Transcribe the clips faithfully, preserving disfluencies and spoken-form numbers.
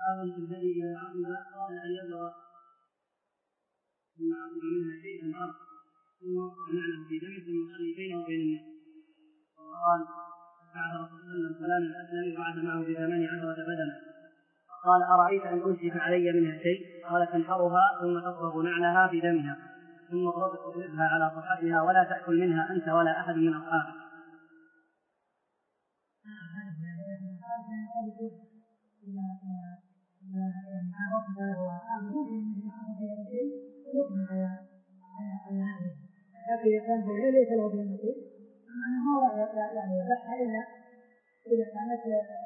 آوي في الهدي إلى العظمة قال أن يبلغ من عظم منها شيئا الأرض ثم معنه في دمه ثم يصلي بينه وبين الناس. وقال بعد رسول الله صلى الله عليه وسلم فلان الأسلم وبعث معه بثمان عشرة بدنة. قال أرأيت أن أنشف علي منها شيء؟ قال تنحرها ثم تصبغ نعلها في دمها ثم تضربها على صفحتها ولا تأكل منها أنت ولا أحد من أصحابك. لكن إذا كان في الليل ليس له به نصيب معناه يعني يذبحها إلا إذا كانت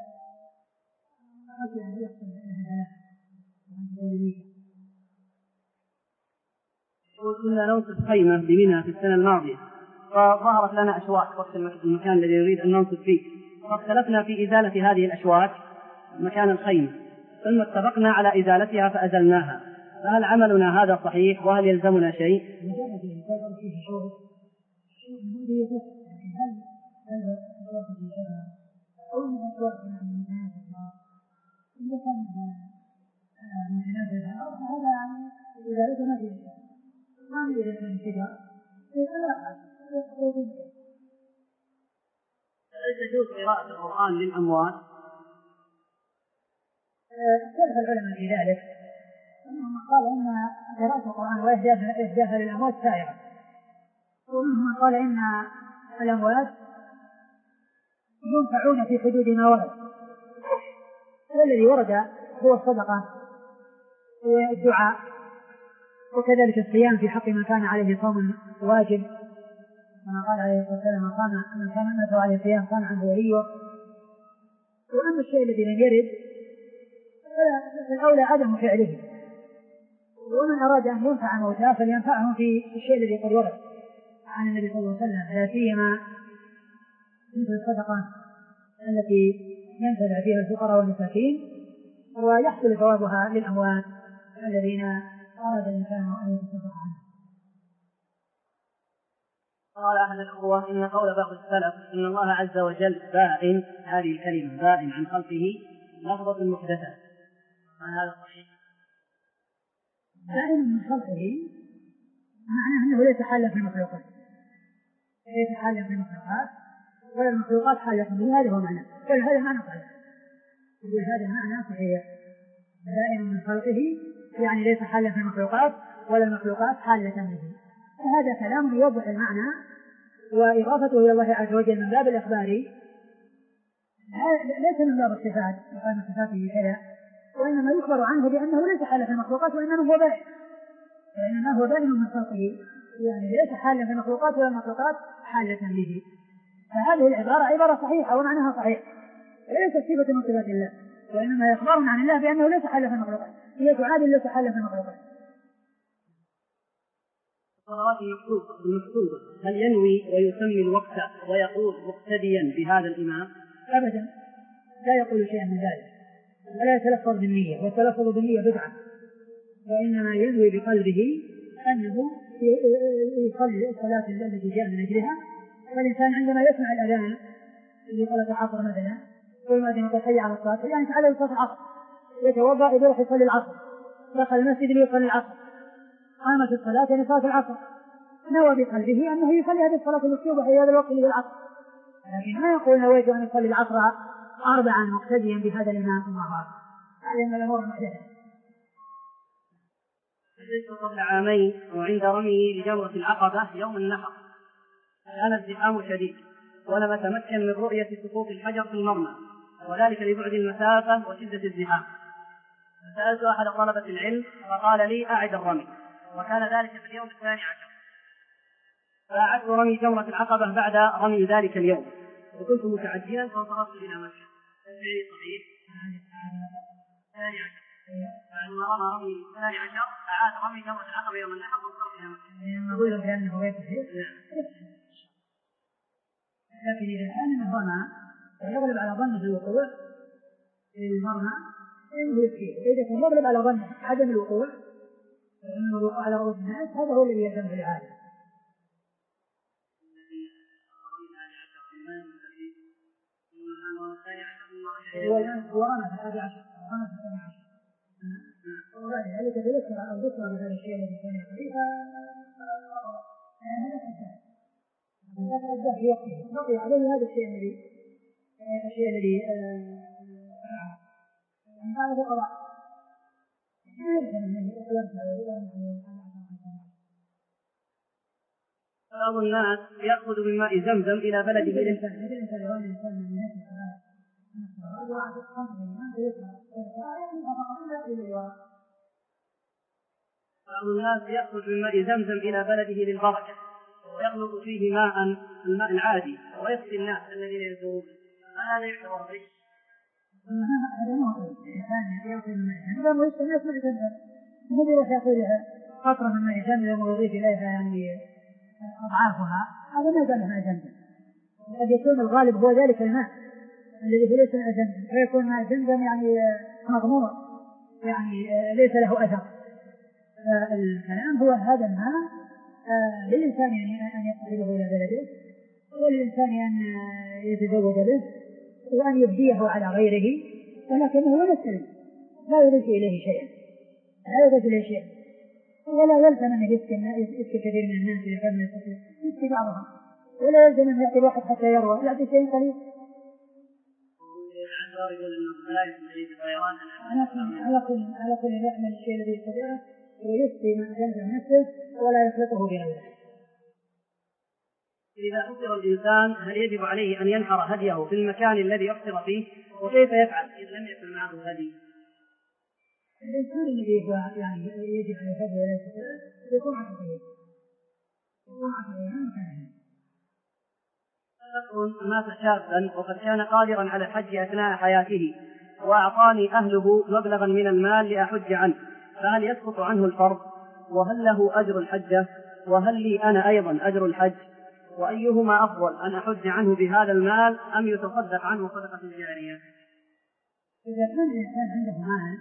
خشية أن يحصل منها هلاك وأن تكون ميتة. كنا ننصب خيمة بمنى في السنة الماضية فظهرت لنا أشواك وقت المكان الذي نريد أن ننصب فيه، فاختلفنا في إزالة هذه الأشواك مكان الخيمة ثم اتفقنا على إزالتها فأزلناها، فهل عملنا هذا صحيح وهل يلزمنا شيء؟ هل تجوز قراءة القرآن للأموات؟ اختلف العلماء في ذلك، منهم قال إن قراءة القرآن وإهدافها للأموات سائغة، ومنهم قال إن الأموات ينفعون في حدود ما ورد، والذي ورد هو الصدقة والدعاء وكذلك الصيام في حق من كان عليه صوم واجب كما قال عليه الصلاة والسلام من كان أمته عليه صيام كان عنه وليه. وأما الشيء الذي لم يرد فالأولى عدم فعله، ومن أراد أن ينفع موتاه فلينفعهم في الشيء الذي قد ورد عن النبي صلى الله عليه وسلم، لا سيما مثل الصدقة التي ينتفع فيها الفقراء والمساكين ويحصل ثوابها للأموات الذين أراد الإنسان أن يتصدق عنه. قال أحد الأخوة إن قول بعض السلف إن الله عز وجل بائن، هذه الكلمة بائن عن خلقه لفظة المحدثة، هذا صحيح؟ بائن من خلقه معناه أنه ليس حالا في المخلوقات، ليس حالا في المخلوقات ولا المخلوقات حالا به، هذا هو معنى، وهذا معنى صحيح، يقول هذا معنى صحيح، بائن من خلقه يعني ليس حالا في المخلوقات ولا المخلوقات حالة به. فهذا كلام يوضح المعنى، وإضافته إلى الله عز وجل من باب الإخباري ليس من باب الصفات وقال صفاته كذا، وإنما يخبر عنه بأنه ليس حالا في المخلوقات وإنما هو بائن، وإنما هو بائن من خلقه يعني ليس حالا في المخلوقات ولا المخلوقات حالة به. فهذه العبارة عبارة صحيحة ومعناها صحيح، ليست صفة من صفات الله، وإنما يخبر عن الله بأنه ليس حالا في المخلوقات، هي تعادل ليس حالا في المخلوقات. الصلوات المكتوبة هل ينوي ويسمي الوقت ويقول مقتديا بهذا الإمام؟ أبدا، لا يقول شيئا من ذلك ولا يتلفظ بالنية، والتلفظ بالنية بدعة، وإنما ينوي بقلبه أنه يصلي الصلاة التي جاء من أجلها. فالإنسان عندما يسمع الأذان اللي صلاة العصر مثلا والمؤذن يقول حي على الصلاة يعني تعالى صلاة العصر، يتوضأ يروح يصلي العصر، دخل المسجد ليصلي العصر، قامت الصلاة يعني صلاة العصر، نوى بقلبه أنه يصلي هذه الصلاة المكتوبة في هذا الوقت اللي هي العصر، لكن ما يقول نويت أن يصلي العصر أربعا مقتديا بهذا الإمام. الله أكبر، هذه من الأمور المحدثة. حدثت قبل عامين وعند رمي لجمرة العقبة يوم النحر كان الزحام شديد ولم أتمكن من رؤية سقوط الحجر في المرمى، وذلك لبعد المسافة وشدة الزحام، فسألت أحد طلبة العلم فقال لي أعد الرمي، وكان ذلك في اليوم الثاني عشر، فأعدت رمي جمرة العقبة بعد رمي ذلك اليوم، وكنت متعجلا فانصرفت إلى مكة. تدعي صحيح؟ الثاني عشر بعد ما رمى رمي الثاني عشر أعاد رمي جمرة العقبة يوم النحر وانصرف إلى مكة. نقول له بأنه غير صحيح، لكن إذا كان من رمى ويغلب على ظنه الوقوع في المرمى فإنه يكفيه، وإذا كان يغلب على ظنه عدم الوقوع فإنه الوقوع على رؤوس الناس هذا هو الذي يلزم في العادة. هو الآن هو رمى في الحادي عشر، رمى في الثاني عشر. ذكر بهذا الشيء الذي كان يقريها هذا حدث لا تأدى في وقته بقي عليه هذا الشيء الذي الشيء الذي فعله يعني هذا هو قضاء بعض الناس يأخذ من ماء زمزم إلى بلده الإنسان الإنسان يرى الإنسان من نفسه بعض الناس يأخذ من ماء زمزم إلى بلده للبركة ويخلط فيه ماء الماء العادي ويسقي الناس الذين يزورون، هذا يعتبر غش؟ هذا ما هو الإنسان يأخذ من ماء زمزم ويسقي الناس ماء زمزم، وهو يروح يأخذها قطرة من ماء زمزم ويضيف إليها يعني أضعافها، هذا ما زال ماء زمزم. وقد يكون الغالب هو ذلك الماء الذي هو ليس ماء زمزم، فيكون ماء زمزم يعني مضمور يعني ليس له أثر. فالكلام هو هذا الماء للإنسان يعني أن يقتربه إلى بلده، وللإنسان أن يتزود به وأن يهديه على غيره، ولكنه لا يستلم لا يضيف إليه شيئا لا يضيف إليه شيئا ولا يلزم أن يسكي كثير من الناس إذا كان يستطيع يسكي بعضهم، ولا يلزم أن يعطي واحد حتى يروى يعطي شيء قليل. على كل على كل يعمل الشيء الذي يستطيعه ويسقي من زمزم نفسه ولا يخلطه بغيره. إذا أفطر الإنسان هل يجب عليه أن ينحر هديه في المكان الذي يفطر فيه، وكيف يفعل إذا لم يكن معه هدي؟ الإنسان الذي هو يعني يجب عليه هدي ولا يستطيع يكون عقليا يكون عقليا مكانه. يكون مات شابا وقد كان قادرا على الحج أثناء حياته وأعطاني أهله مبلغا من المال لأحج عنه، فهل يسقط عنه الفرض؟ وهل له أجر الحجة؟ وهل لي أنا أيضا أجر الحج؟ وأيهما أفضل، أن أحج عنه بهذا المال أم يتصدق عنه صدقة جارية؟ إذا كان الإنسان عنده مال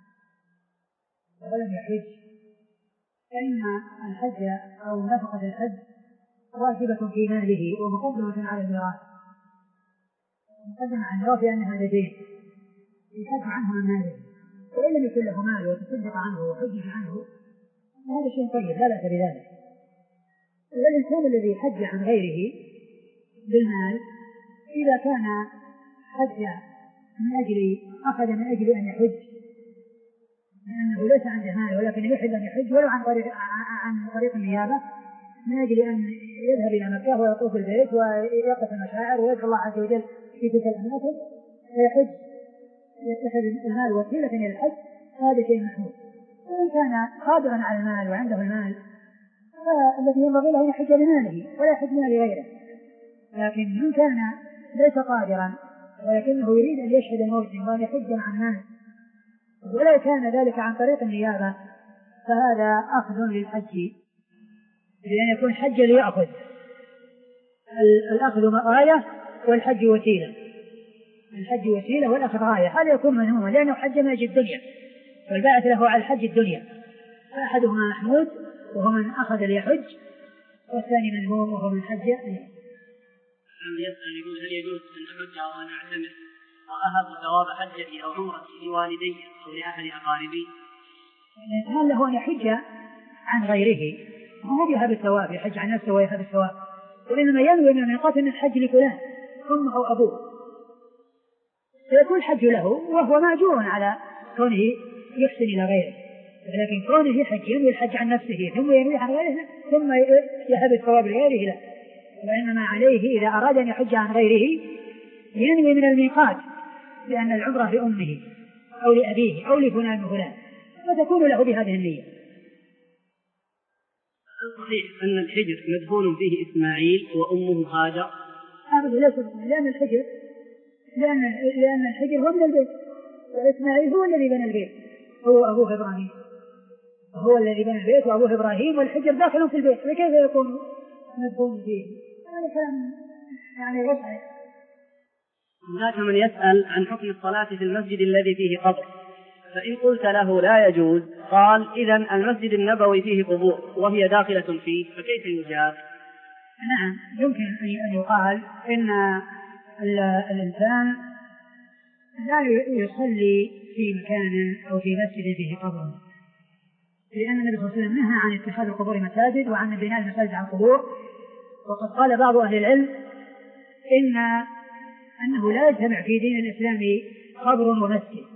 ولم يحج فإن الحج أو نفقة الحج واجبة في ماله ومقدمة على الميراث، مقدمة على الميراث لأنها لديه يحج عنه من ماله، وإن لم يكن له مال وتصدق عنه وحجج عنه هذا شيء طيب لا بأس بذلك. والإنسان الذي حج عن غيره بالمال إذا كان حج من أجل أخذ من أجل أن يحج لأنه ليس عنده مال ولكن يحب أن يحج ولو عن طريق عن طريق النيابة من أجل أن يذهب إلى مكة ويطوف البيت ويقف المشاعر ويدعو الله عز وجل في تلك الأماكن فيحج يتخذ المال وسيلة إلى الحج، هذا شيء محمود. وإن كان قادرا على المال وعنده المال فالذي ينبغي له أن يحج لماله ولا يحج لغيره، لكن من كان ليس قادرا ولكنه يريد أن يشهد الموسم وأن يحج مع الناس ولا كان ذلك عن طريق النيابة فهذا أخذ للحج، لأن يكون حج ليأخذ، الأخذ غاية والحج وسيلة، الحج وسيلة والأخذ غاية، هذا يكون منهوما لأنه حج من أجل الدنيا والباعث له على الحج الدنيا، فأحدهما محمود وهو من أخذ ليحج والثاني منهوم وهو من حج ليحج. يسأل يقول هل يجوز أن أحج أو أن أعتمر وأهب ثواب حجتي أو عمرتي لوالدي أو لأحد أقاربي؟ هل له أن يحج عن غيره وهو يهب الثواب يحج عن نفسه ويهب الثواب، وإنما ينوي من الميقات أن الحج لفلان أمه أو أبوه فيكون الحج له وهو مأجور على كونه يحسن إلى غيره، لكن كونه يحج ينوي الحج عن نفسه ثم ينوي عن غيره ثم يهب الثواب لغيره لا، وإنما عليه إذا أراد أن يحج عن غيره ينوي من الميقات لأن العمرة لأمه أو لأبيه أو لفلان وفلان فتكون له بهذه النية. صحيح أن الحجر مدفون فيه إسماعيل وأمه هاجر؟ أبدا ليس، لأن الحجر لأن لأن الحجر هو من البيت وإسماعيل هو الذي بنى البيت هو أبوه إبراهيم، هو الذي بنى البيت وأبوه إبراهيم والحجر داخل في البيت فكيف يكون مدفون فيه؟ هذا كلام يعني غير. هناك من يسأل عن حكم الصلاة في المسجد الذي فيه قبر، فإن قلت له لا يجوز قال إذن المسجد النبوي فيه قبور وهي داخلة فيه فكيف يجاب؟ نعم يمكن أن يقال إن الإنسان لا يصلي في مكان أو في مسجد فيه قبر، لأن النبي صلى الله عليه وسلم نهى عن اتخاذ القبور مساجد وعن بناء المساجد على القبور. وقد قال بعض أهل العلم إن أنه لا يجتمع في دين الإسلام قبر ومسجد،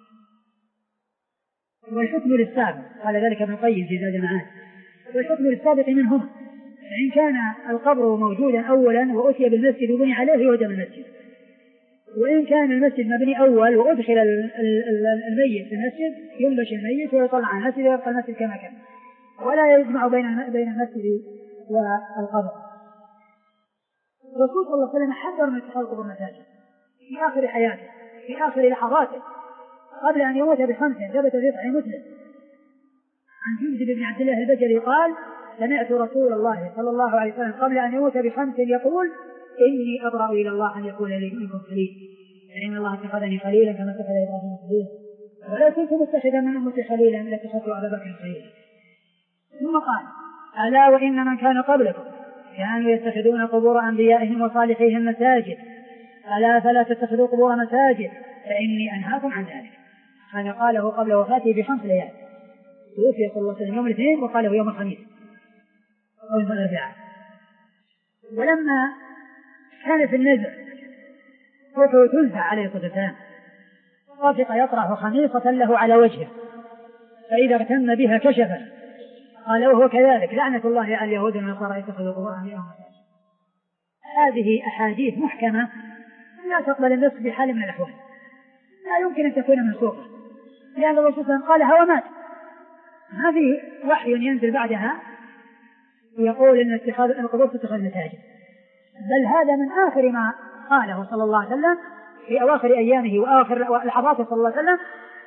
والحكم للسابق، قال ذلك ابن القيم في زاد المعاد، والحكم للسابق منهم، فإن كان القبر موجودا أولا وأتي بالمسجد وبني عليه يهدم المسجد، وإن كان المسجد مبني أول وأدخل الميت في المسجد ينبش الميت ويطلع عن المسجد ويبقى المسجد كما كان، ولا يجمع بين بين المسجد والقبر. الرسول صلى الله عليه وسلم حذر من اتخاذ القبور مساجد في آخر حياته، في آخر لحظاته قبل أن يموت بخمس، ثبت في صحيح مسلم عن جندب بن عبد الله البجلي قال: سمعت رسول الله صلى الله عليه وسلم قبل أن يموت بخمس يقول: إني أبرأ إلى الله أن يكون لي منكم خليل، فإن الله اتخذني خليلا كما اتخذ إبراهيم خليلا، ولا كنت متخذا من أمتي خليلا لاتخذت أبا بكر خليلا. ثم قال: ألا وإن من كان قبلكم كانوا يتخذون قبور أنبيائهم وصالحيهم مساجد، ألا فلا تتخذوا قبور مساجد فإني أنهاكم عن ذلك. هذا قاله قبل وفاته بخمس ليال، توفي صلى الله عليه وسلم يوم الاثنين وقاله يوم الخميس أو يوم الأربعاء. ولما كان في النزع روحه تنزع عليه الصلاة والسلام طفق يطرح خميصة له على وجهه، فإذا اغتم بها كشفه، قال: وهو كذلك لعنة الله على اليهود والنصارى يتخذوا قبور أنبيائهم مساجد. هذه أحاديث محكمة لا تقبل النص بحال من الأحوال، لا يمكن أن تكون منسوخة، لأن الرسول صلى الله عليه وسلم قالها ومات، ما في وحي ينزل بعدها يقول إن اتخاذ القبور تتخذ مساجد، بل هذا من آخر ما قاله صلى الله عليه وسلم في أواخر أيامه وآخر لحظاته صلى الله عليه وسلم،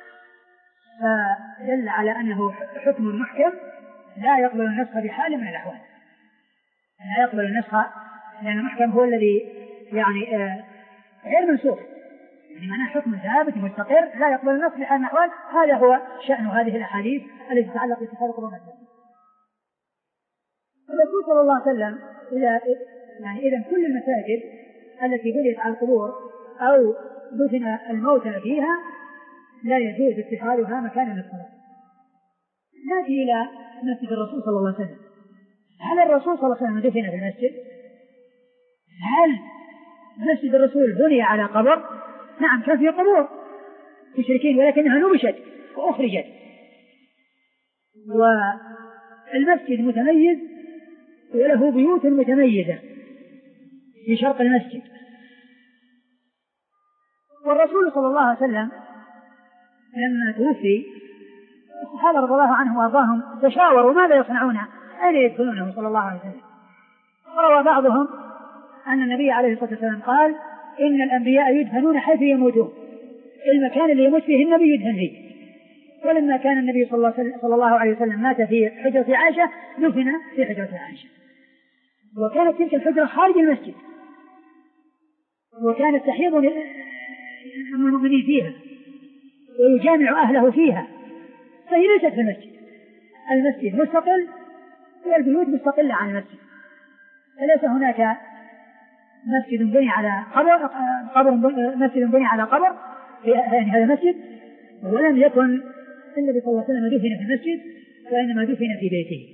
فدل على أنه حكم محكم لا يقبل النسخ بحال من الأحوال، لا يقبل النسخ، لأن المحكم هو الذي يعني آه غير منسوخ، يعني معناه حكم ثابت مستقر لا يقبل النسخ بحال من الأحوال. هذا هو شأن هذه الأحاديث التي تتعلق باتخاذ القبور مساجد. الرسول صلى الله عليه وسلم إذا يعني إذا كل المساجد التي بنيت على القبور أو دفن الموتى فيها لا يجوز اتخاذها مكانا للصلاة. نأتي إلى مسجد الرسول صلى الله عليه وسلم. هل الرسول صلى الله عليه وسلم دفن في المسجد؟ هل مسجد الرسول بني على قبر؟ نعم، كان فيه قبور مشركين ولكنها نبشت وأخرجت، والمسجد متميز وله بيوت متميزة في شرق المسجد. والرسول صلى الله عليه وسلم لما توفي الصحابة رضي الله عنهم وارضاهم تشاوروا ماذا يصنعون، أين يدخلونه صلى الله عليه وسلم. روى بعضهم أن النبي عليه الصلاة والسلام قال: إن الأنبياء يدفنون حيث يموتون، المكان اللي يموت فيه النبي يدفن فيه. ولما كان النبي صلى الله عليه وسلم مات في حجرة عائشة دفن في حجرة عائشة، وكانت تلك الحجرة خارج المسجد، وكانت تحيض المؤمنين فيها ويجامع أهله فيها، فهي ليست في المسجد. المسجد مستقل والبيوت مستقلة عن المسجد، فليس هناك مسجد بني على قبر قبر مسجد بني على قبر في هذا المسجد، ولم يكن النبي صلى الله عليه وسلم دفن في المسجد وإنما دفن في بيته.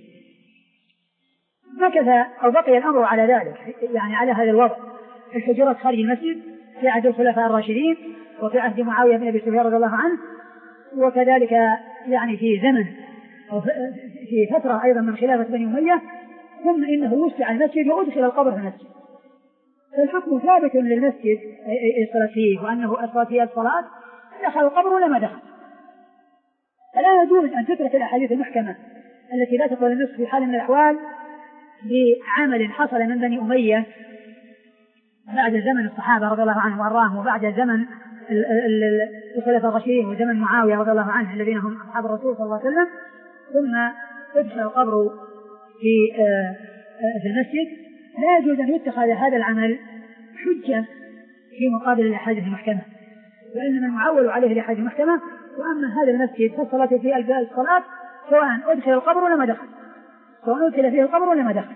مكث أو بقي الأمر على ذلك، يعني على هذا الوضع، الحجرات خارج المسجد في عهد الخلفاء الراشدين وفي عهد معاوية بن أبي سفيان رضي الله عنه، وكذلك يعني في زمن أو في فترة أيضا من خلافة بني أمية، ثم إنه وسع المسجد وأدخل القبر في المسجد. فالحكم ثابت للمسجد الصلاة فيه، وأنه الصلاة فيه الصلاة دخل القبر ولا ما دخل. فلا يجوز أن تترك الأحاديث المحكمة التي لا تقبل النسخ في حال من الأحوال بعمل حصل من بني أمية بعد زمن الصحابة رضي الله عنهم وأرضاهم، وبعد زمن الخلفاء الراشدين وزمن معاوية رضي الله عنه الذين هم أصحاب الرسول صلى الله عليه وسلم، ثم ادخل القبر في في المسجد. لا يجوز أن يتخذ هذا العمل حجة في مقابل الأحاديث المحكمة، وإنما المعول عليه الأحاديث المحكمة. وأما هذا المسجد فالصلاة فيه الصلاة سواء أدخل القبر ولا ما دخل، سواء أدخل فيه القبر ولا ما دخل.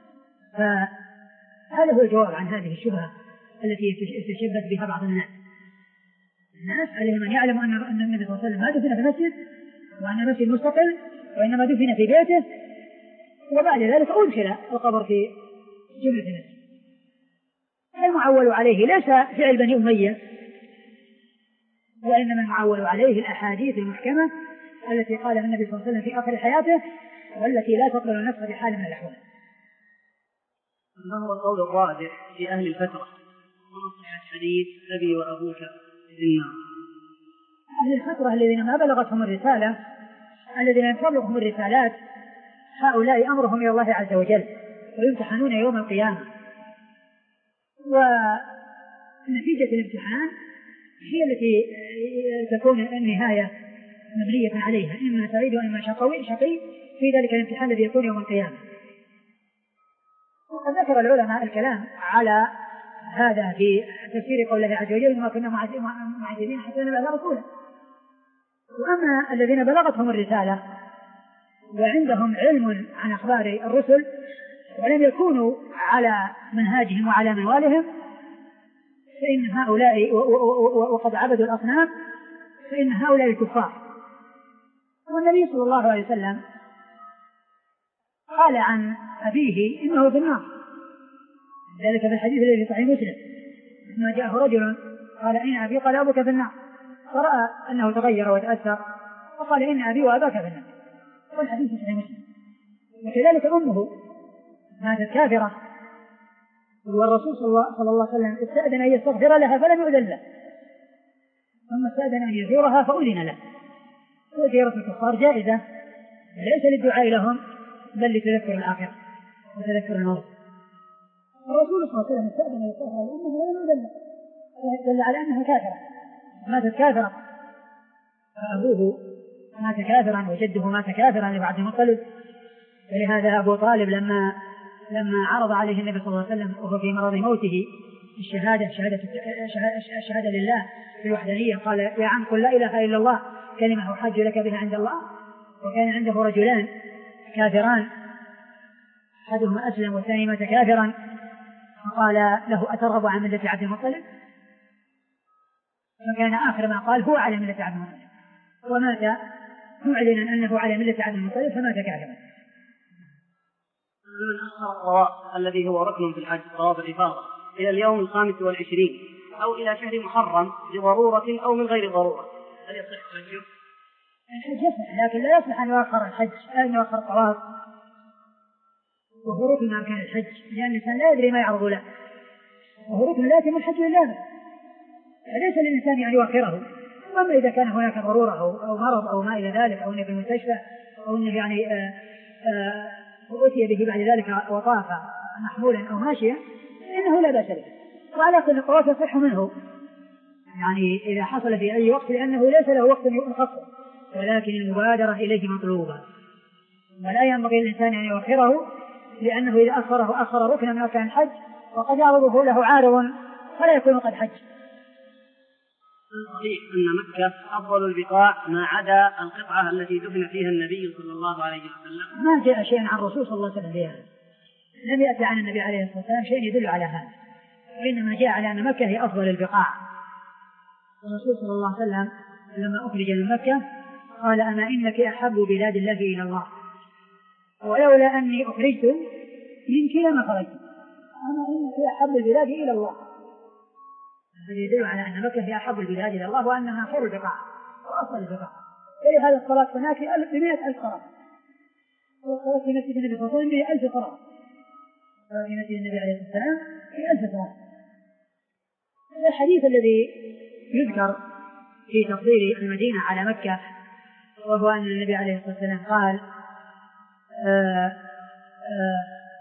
فهذا هو الجواب عن هذه الشبهة التي يتشبث بها بعض الناس. الناس عليهم أن يعلموا أن النبي صلى الله عليه وسلم ما دفن في المسجد، وأن المسجد مستقل، وإنما دفن في بيته، وبعد ذلك أدخل القبر في جملة المسجد. المعول عليه ليس فعل بني أمية، وإنما المعول عليه الأحاديث المحكمة التي قالها النبي صلى الله عليه وسلم في آخر حياته، والتي لا تقبل النفس بحال من الأحوال. ما هو القول الراجح في أهل الفترة ونصح الحديث أبي وأبوك في النار؟ أهل الفترة الذين ما بلغتهم الرسالة، الذين لم تبلغهم الرسالات، هؤلاء أمرهم إلى الله عز وجل ويمتحنون يوم القيامة، ونتيجة الامتحان هي التي تكون النهاية مبنية عليها، إما سعيد وإما شقي شقي في ذلك الامتحان الذي يكون يوم القيامة. وقد ذكر العلماء الكلام على هذا في تفسير قول الله عز وجل: ما كنا معذبين حتى نبعث رسولا. وأما الذين بلغتهم الرسالة وعندهم علم عن أخبار الرسل ولم يكونوا على منهاجهم وعلى منوالهم، فإن هؤلاء وقد عبدوا الأصنام، فإن هؤلاء الكفار. والنبي صلى الله عليه وسلم قال عن أبيه إنه في النار، ذلك في الحديث الذي في صحيح مسلم: لما جاءه رجل قال: أين أبي؟ قال: أبوك في النار. فرأى أنه تغير وتأثر وقال: إن أبي وأباك في النار. والحديث في صحيح مسلم. وكذلك أمه ماتت كافرة، والرسول صلى الله عليه وسلم استأذن أن يستغفر لها فلم يؤذن له، ثم استأذن أن يزورها فأذن له. وزيارة الكفار جائزة ليس للدعاء لهم بل لتذكر الآخرة وتذكر الموت. الرسول صلى الله عليه وسلم استأذن أن يستغفر لأمه فلم يؤذن له، دل على أنها كافرة، ماتت كافرة. فأبوه مات كافرا وجده مات كافرا لعبد المطلب. ولهذا أبو طالب لما لما عرض عليه النبي صلى الله عليه وسلم وهو في مرض موته الشهادة شهادة الشهادة لله في الوحدانية، قال: يا عم قل لا إله إلا الله كلمة أحج لك بها عند الله. وكان عنده رجلان كافران، أحدهما أسلم والثاني مات كافرا، فقال له: أترغب عن ملة عبد المطلب؟ فكان آخر ما قال: هو على ملة عبد المطلب، ومات معلنا أنه على ملة عبد المطلب فمات كافرا. من أخر الطواف الذي هو ركن في الحج، طواف الإفاضة، إلى اليوم الخامس والعشرين أو إلى شهر محرم بضرورة أو من غير ضرورة، هل يصح حجه؟ الحج يصح، لكن لا يصح أن يؤخر الحج، أن يؤخر الطواف وهو ركن من أركان الحج، لأن الإنسان لا يدري ما يعرض له، وهو ركن لا يتم الحج لله، فليس للإنسان أن يؤخره. أما إذا كان هناك ضرورة أو مرض أو ما إلى ذلك، أو أنه في المستشفى، أو أنه يعني آآ آآ وأتي به بعد ذلك وطاف محمولا أو ماشيا، إنه لا بأس به. وعلى كل الطواف يصح منه، يعني إذا حصل في أي وقت، لأنه ليس له وقت مخصص، ولكن المبادرة إليه مطلوبة، ولا ينبغي للإنسان أن يؤخره، لأنه إذا أخره أخر ركنا من أركان الحج وقد يعرضه له عارض فلا يكون قد حج. صحيح أن مكة أفضل البقاع ما عدا القطعة التي دفن فيها النبي صلى الله عليه وسلم. ما جاء شيء عن الرسول صلى الله عليه وسلم بهذا، لم يأتي عن النبي عليه الصلاة والسلام شيء يدل على هذا، وإنما جاء على أن مكة هي أفضل البقاع. الرسول صلى الله عليه وسلم لما أخرج من مكة قال: أما إنك أحب بلاد الله إلى الله، ولولا أني أخرجت منك لما خرجت، أما إنك أحب البلاد إلى الله. هذا يدل على أن مكة هي أحب البلاد إلى الله، وأنها خير البقاع وأفضل البقاع. ولهذا الصلاة هناك بمئة ألف صلاة، والصلاة في مسجد النبي صلى الله عليه وسلم بألف صلاة، في مسجد النبي عليه الصلاة والسلام بألف صلاة. الحديث الذي يذكر في تفضيل المدينة على مكة، وهو أن النبي عليه الصلاة والسلام قال: آآ آآ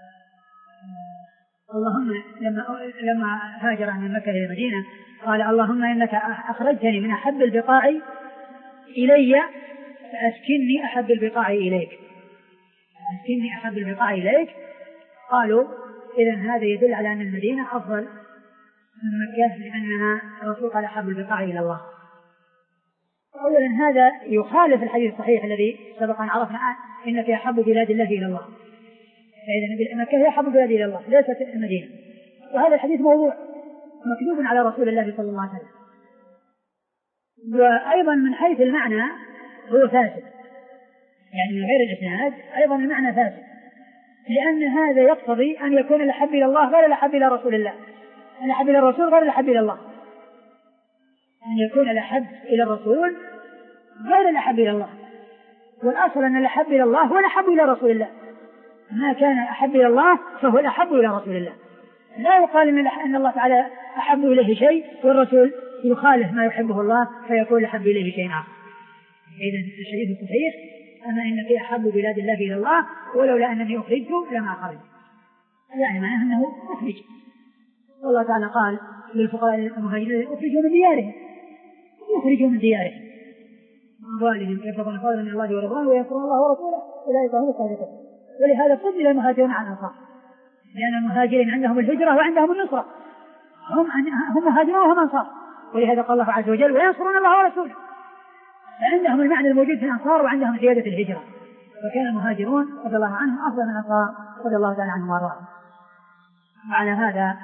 اللهم لما لما هاجر من مكة إلى المدينة قال: اللهم إنك أخرجتني من أحب البقاع إلي فأسكنني أحب البقاع إليك، أسكنني أحب البقاع إليك. قالوا: إذن هذا يدل على أن المدينة أفضل من مكة، لأنها الرسول قال: أحب البقاع إلى الله. أولا هذا يخالف الحديث الصحيح الذي سبق أن عرفنا إنك أحب بلاد الله إلى الله، فإذا مكة هي أحب بلاد إلى الله ليست المدينة، وهذا الحديث موضوع مكذوب على رسول الله صلى الله عليه وسلم. وأيضا من حيث المعنى هو فاسد، يعني من غير الإسناد أيضا المعنى فاسد، لأن هذا يقتضي أن يكون الأحب إلى الله غير الأحب إلى رسول الله، الأحب إلى الرسول غير الأحب إلى الله، أن يكون الأحب إلى الرسول غير الأحب إلى الله، والأصل أن الأحب إلى الله هو الأحب إلى رسول الله، ما كان أحب إلى الله فهو الأحب إلى رسول الله. لا يقال أن الله تعالى أحب إليه شيء والرسول يخالف ما يحبه الله فيكون أحب إليه شيء آخر. إذن الشريف الصحيح أما إنك أحب بلاد الله إلى الله ولولا أنني أخرجت لما خرج، يعني معناه أنه أخرج. والله تعالى قال للفقراء المهاجرين أخرجوا من ديارهم، أخرجوا من ديارهم أموالهم يبتغون فضلا من الله ورضوانه وينصرون الله ورسوله أولئك هم الصادقون. ولهذا فضل المهاجرون على الأنصار، لأن المهاجرين عندهم الهجرة وعندهم النصرة، هم هم مهاجرون وهم أنصار، ولهذا قال الله عز وجل وينصرون الله ورسوله، فعندهم المعنى الموجود في الأنصار وعندهم زيادة الهجرة، فكان المهاجرون رضي الله عنهم أفضل من الأنصار رضي الله تعالى عنهم وارضاهم. وعلى هذا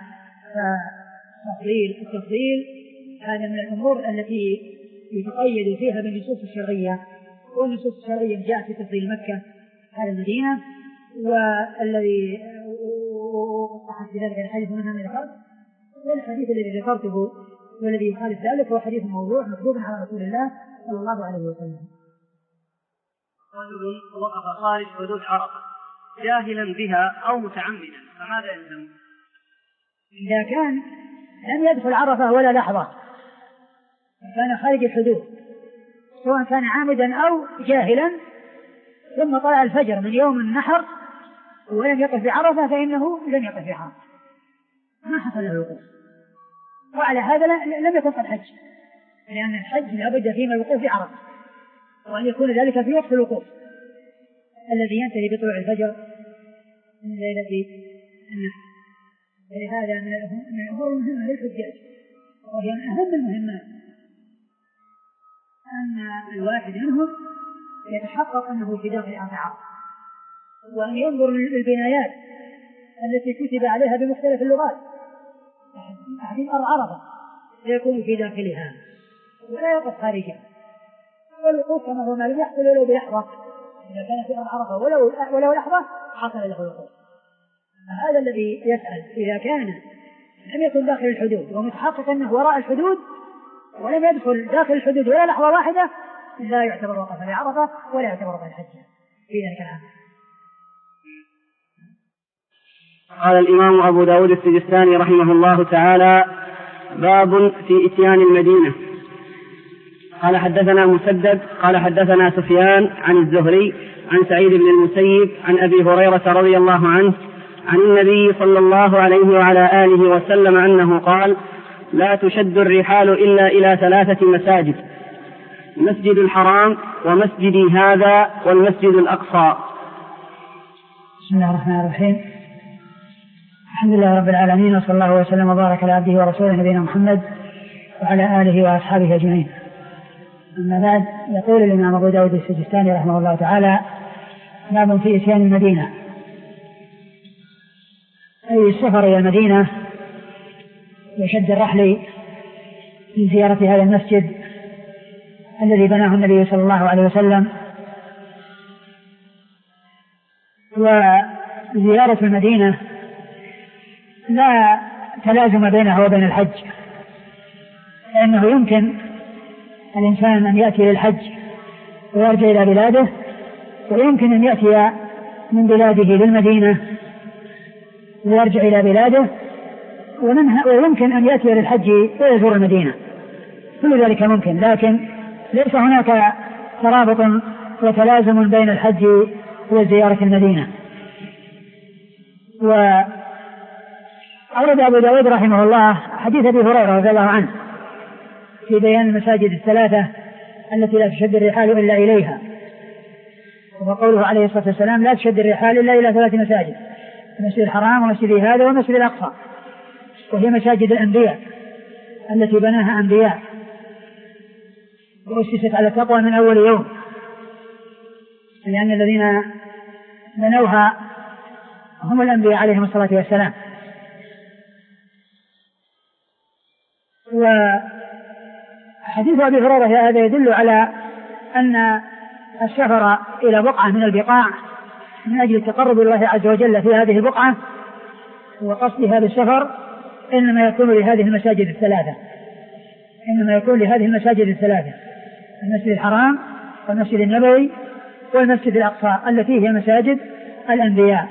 تفضيل التفضيل هذا من الأمور التي يتقيد فيها بالنصوص الشرعية، والنصوص الشرعية جاءت في تفضيل مكة على المدينة، والذي صح في ذلك الحديث منها من ذكرت، والحديث الذي ذكرته والذي يخالف ذلك هو حديث موضوع مكذوب على رسول الله صلى الله عليه وسلم. رجل وقف خارج حدود عرفة جاهلا بها أو متعمدا فماذا يلزم؟ إذا كان لم يدخل عرفة ولا لحظة كان خارج الحدود سواء كان عامدا أو جاهلا ثم طلع الفجر من يوم النحر ولم يقف بعرفة فإنه لم يقف بعرفة، ما حصل له الوقوف، وعلى هذا لم يكن قد حج، لأن الحج لابد فيه من الوقوف بعرفة، وأن يكون ذلك في وقت الوقوف الذي ينتهي بطلوع الفجر من ليلة النحر. ولهذا من الأمور المهمة للحجاج وهي من أهم المهمات أن الواحد منهم يتحقق أنه في داخل أرض عرفة، وأن ينظر للبنايات التي كتب عليها بمختلف اللغات تحديد أرض عرفة يكون في داخلها ولا يقف خارجها، والوقوف كما هو معلوم يحصل ولو بلحظة، إذا كان في أرض عرفة ولو, ولو لحظة حصل له الوقوف. هذا الذي يسأل إذا كان لم يكن داخل الحدود ومتحقق أنه وراء الحدود ولم يدخل داخل الحدود ولا لحظة واحدة لا يعتبر وقف لعرفة ولا يعتبر وقف الحج في ذلك العام. قال الإمام أبو داود السجستاني رحمه الله تعالى: باب في إتيان المدينة. قال حدثنا مسدد قال حدثنا سفيان عن الزهري عن سعيد بن المسيب عن أبي هريرة رضي الله عنه عن النبي صلى الله عليه وعلى آله وسلم أنه قال: لا تشد الرحال إلا إلى ثلاثة مساجد: المسجد الحرام ومسجدي هذا والمسجد الأقصى. بسم الله الرحمن الرحيم، الحمد لله رب العالمين، وصلى الله وسلم وبارك على عبده ورسوله نبينا محمد وعلى آله وأصحابه أجمعين. أما بعد، يقول الإمام أبو داود السجستاني رحمه الله تعالى: باب في إتيان المدينة، أي السفر إلى المدينة وشد الرحل في زيارة هذا المسجد الذي بناه النبي صلى الله عليه وسلم. وزيارة المدينة لا تلازم بينها وبين الحج، لأنه يمكن الإنسان أن يأتي للحج ويرجع إلى بلاده، ويمكن أن يأتي من بلاده للمدينة ويرجع إلى بلاده، ويمكن أن يأتي للحج ويزور المدينة، كل ذلك ممكن، لكن ليس هناك ترابط وتلازم بين الحج وزيارة المدينة. وأورد أبو داود رحمه الله حديث أبي هريرة رضي الله عنه في بيان المساجد الثلاثة التي لا تشد الرحال إلا إليها، وقوله عليه الصلاة والسلام: لا تشد الرحال إلا إلى ثلاث مساجد: المسجد الحرام ومسجد هذا والمسجد الأقصى، وهي مساجد الأنبياء التي بناها أنبياء وأسست على التقوى من أول يوم، لأن الذين بنوها هم الأنبياء عليهم الصلاة والسلام. وحديث أبي هريرة هذا يدل على أن السفر إلى بقعة من البقاع من أجل التقرب إلى الله عز وجل في هذه البقعة وقصد هذا السفر إنما يكون لهذه المساجد الثلاثة إنما يكون لهذه المساجد الثلاثة المسجد الحرام والمسجد النبوي والمسجد الأقصى التي هي مساجد الأنبياء.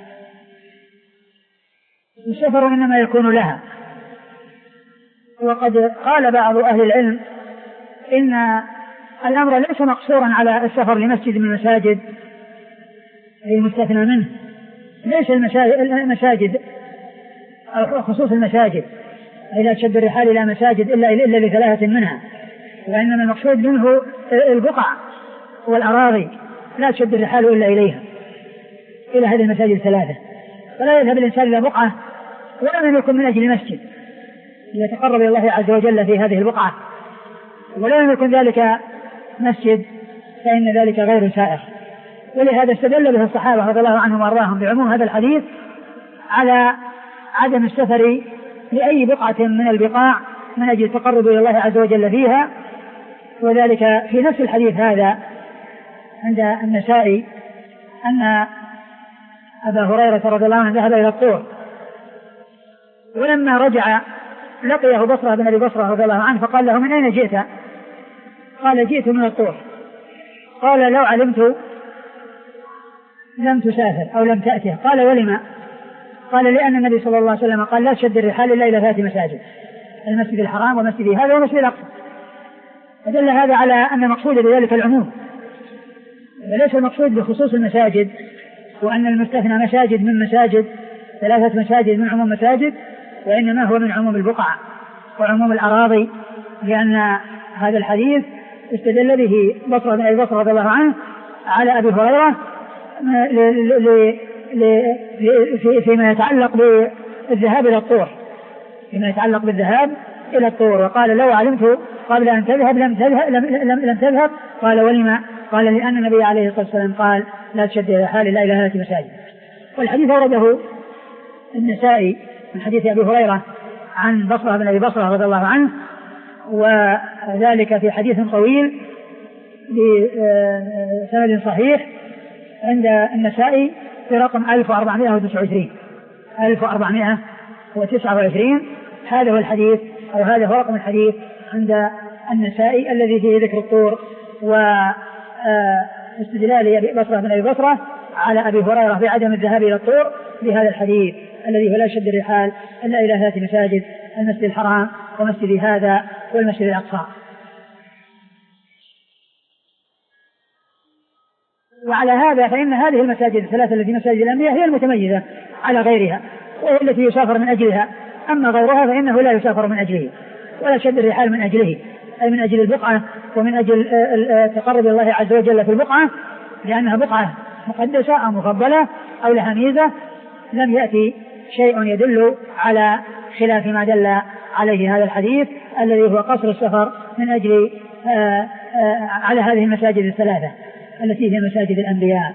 السفر إنما يكون لها. وقد قال بعض أهل العلم إن الأمر ليس مقصورا على السفر لمسجد من المساجد أي المستثنى منه، ليس المساجد أو خصوص المساجد أي لا تشد الرحال إلى مساجد إلا, إلا لثلاثة منها، وإنما المقصود منه البقع والأراضي لا تشد الرحال إلا إليها إلى هذه المساجد الثلاثة. فلا يذهب الإنسان إلى بقعة ولم يكن من أجل مسجد ليتقرب إلى الله عز وجل في هذه البقعة ولم يكن ذلك مسجد فإن ذلك غير سائغ. ولهذا استدل به الصحابة رضي الله عنهم وأرضاهم بعموم هذا الحديث على عدم السفر لأي بقعة من البقاع من أجل التقرب إلى الله عز وجل فيها. وذلك في نفس الحديث هذا عند النسائي أن أبا هريرة رضي الله عنه ذهب إلى الطور ولما رجع لقيه بصرة بن أبي بصرة رضي الله عنه فقال له من أين جئت؟ قال جئت من الطور. قال لو علمت لم تسافر أو لم تأته. قال ولما؟ قال لأن النبي صلى الله عليه وسلم قال لا تشد الرحال إلا إلى ثلاث مساجد المسجد الحرام ومسجد هذا ومسجد الأقصى. فدل هذا على أن المقصود بذلك العموم وليس المقصود بخصوص المساجد وأن المستثنى مساجد من مساجد ثلاثة مساجد من عموم مساجد، وإنما هو من عموم البقع وعموم الأراضي، لأن هذا الحديث استدل به بصرة بن أبي بصرة رضي الله عنه على أبي هريرة فيما يتعلق بالذهاب إلى الطور فيما يتعلق بالذهاب إلى الطور. وقال لو علمت قبل أن تذهب لم تذهب, لم, لم, لم تذهب. قال ولما؟ قال لأن النبي عليه الصلاة والسلام قال لا تشد الرحال إلا إلى ثلاث مساجد. والحديث ورده النسائي من حديث أبي هريرة عن بصرة بن أبي بصرة رضي الله عنه، وذلك في حديث طويل بسند صحيح عند النسائي في رقم ألف وأربعمائة وتسعة وعشرين ألف وأربعمائة وتسعة وعشرين. هذا هو الحديث أو هذا هو رقم الحديث عند النسائي الذي فيه ذكر الطور واستدلال بصرة بن أبي بصرة على أبي هريرة بعدم الذهاب إلى الطور بهذا الحديث الذي هو لا يشد الرحال إلا إلى ثلاث مساجد المسجد الحرام ومسجد هذا والمسجد الأقصى. وعلى هذا فإن هذه المساجد الثلاثة التي مساجد الأنبياء هي المتميزة على غيرها وهي التي يسافر من أجلها، أما غيرها فإنه لا يسافر من أجله ولا يشد الرحال من أجله أي من أجل البقعة ومن أجل تقرب الله عز وجل في البقعة لأنها بقعة مقدسة أو مفضلة أو لها ميزة. لم يأتي شيء يدل على خلاف ما دل عليه هذا الحديث الذي هو قصر السفر من أجل آآ آآ على هذه المساجد الثلاثة التي هي مساجد الأنبياء.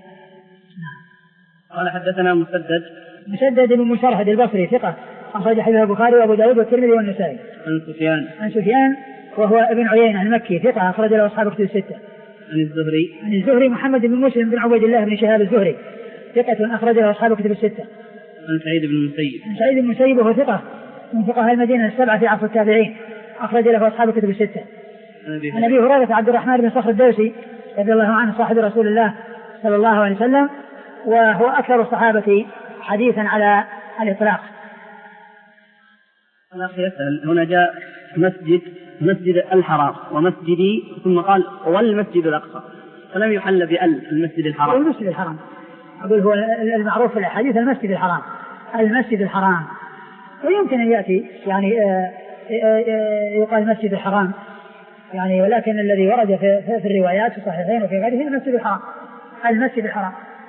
قال حدثنا مسدد مسدد بن مسرهد البصري ثقة أخرج حديثه البخاري وأبو داود والترمذي والنسائي. عن سفيان عن سفيان وهو ابن عيينة المكي ثقة أخرج له أصحاب كتب الستة. عن الزهري عن الزهري محمد بن مسلم بن عبيد الله بن شهاب الزهري ثقة أخرج له أصحاب كتب الستة. عن سعيد بن المسيب عن سعيد بن المسيب وهو ثقة من فقهاء المدينة السبعة في عصر التابعين أخرج له أصحاب كتب الستة. عن أبي هريرة عبد الرحمن بن صخر الدوسي رضي الله عنه صاحب رسول الله صلى الله عليه وسلم وهو أكثر الصحابة حديثا على الإطلاق. الأخ يسأل هنا جاء مسجد مسجد الحرام ومسجدي ثم قال والمسجد الأقصى ولم يحل بأل المسجد الحرام. المسجد الحرام أقول هو المعروف في الحديث المسجد الحرام المسجد الحرام ويمكن أن يأتي يعني يقال مسجد الحرام يعني ولكن الذي ورد في, في الروايات في الصحيحين وفي غيره المسجد الحرام المسجد الحرام.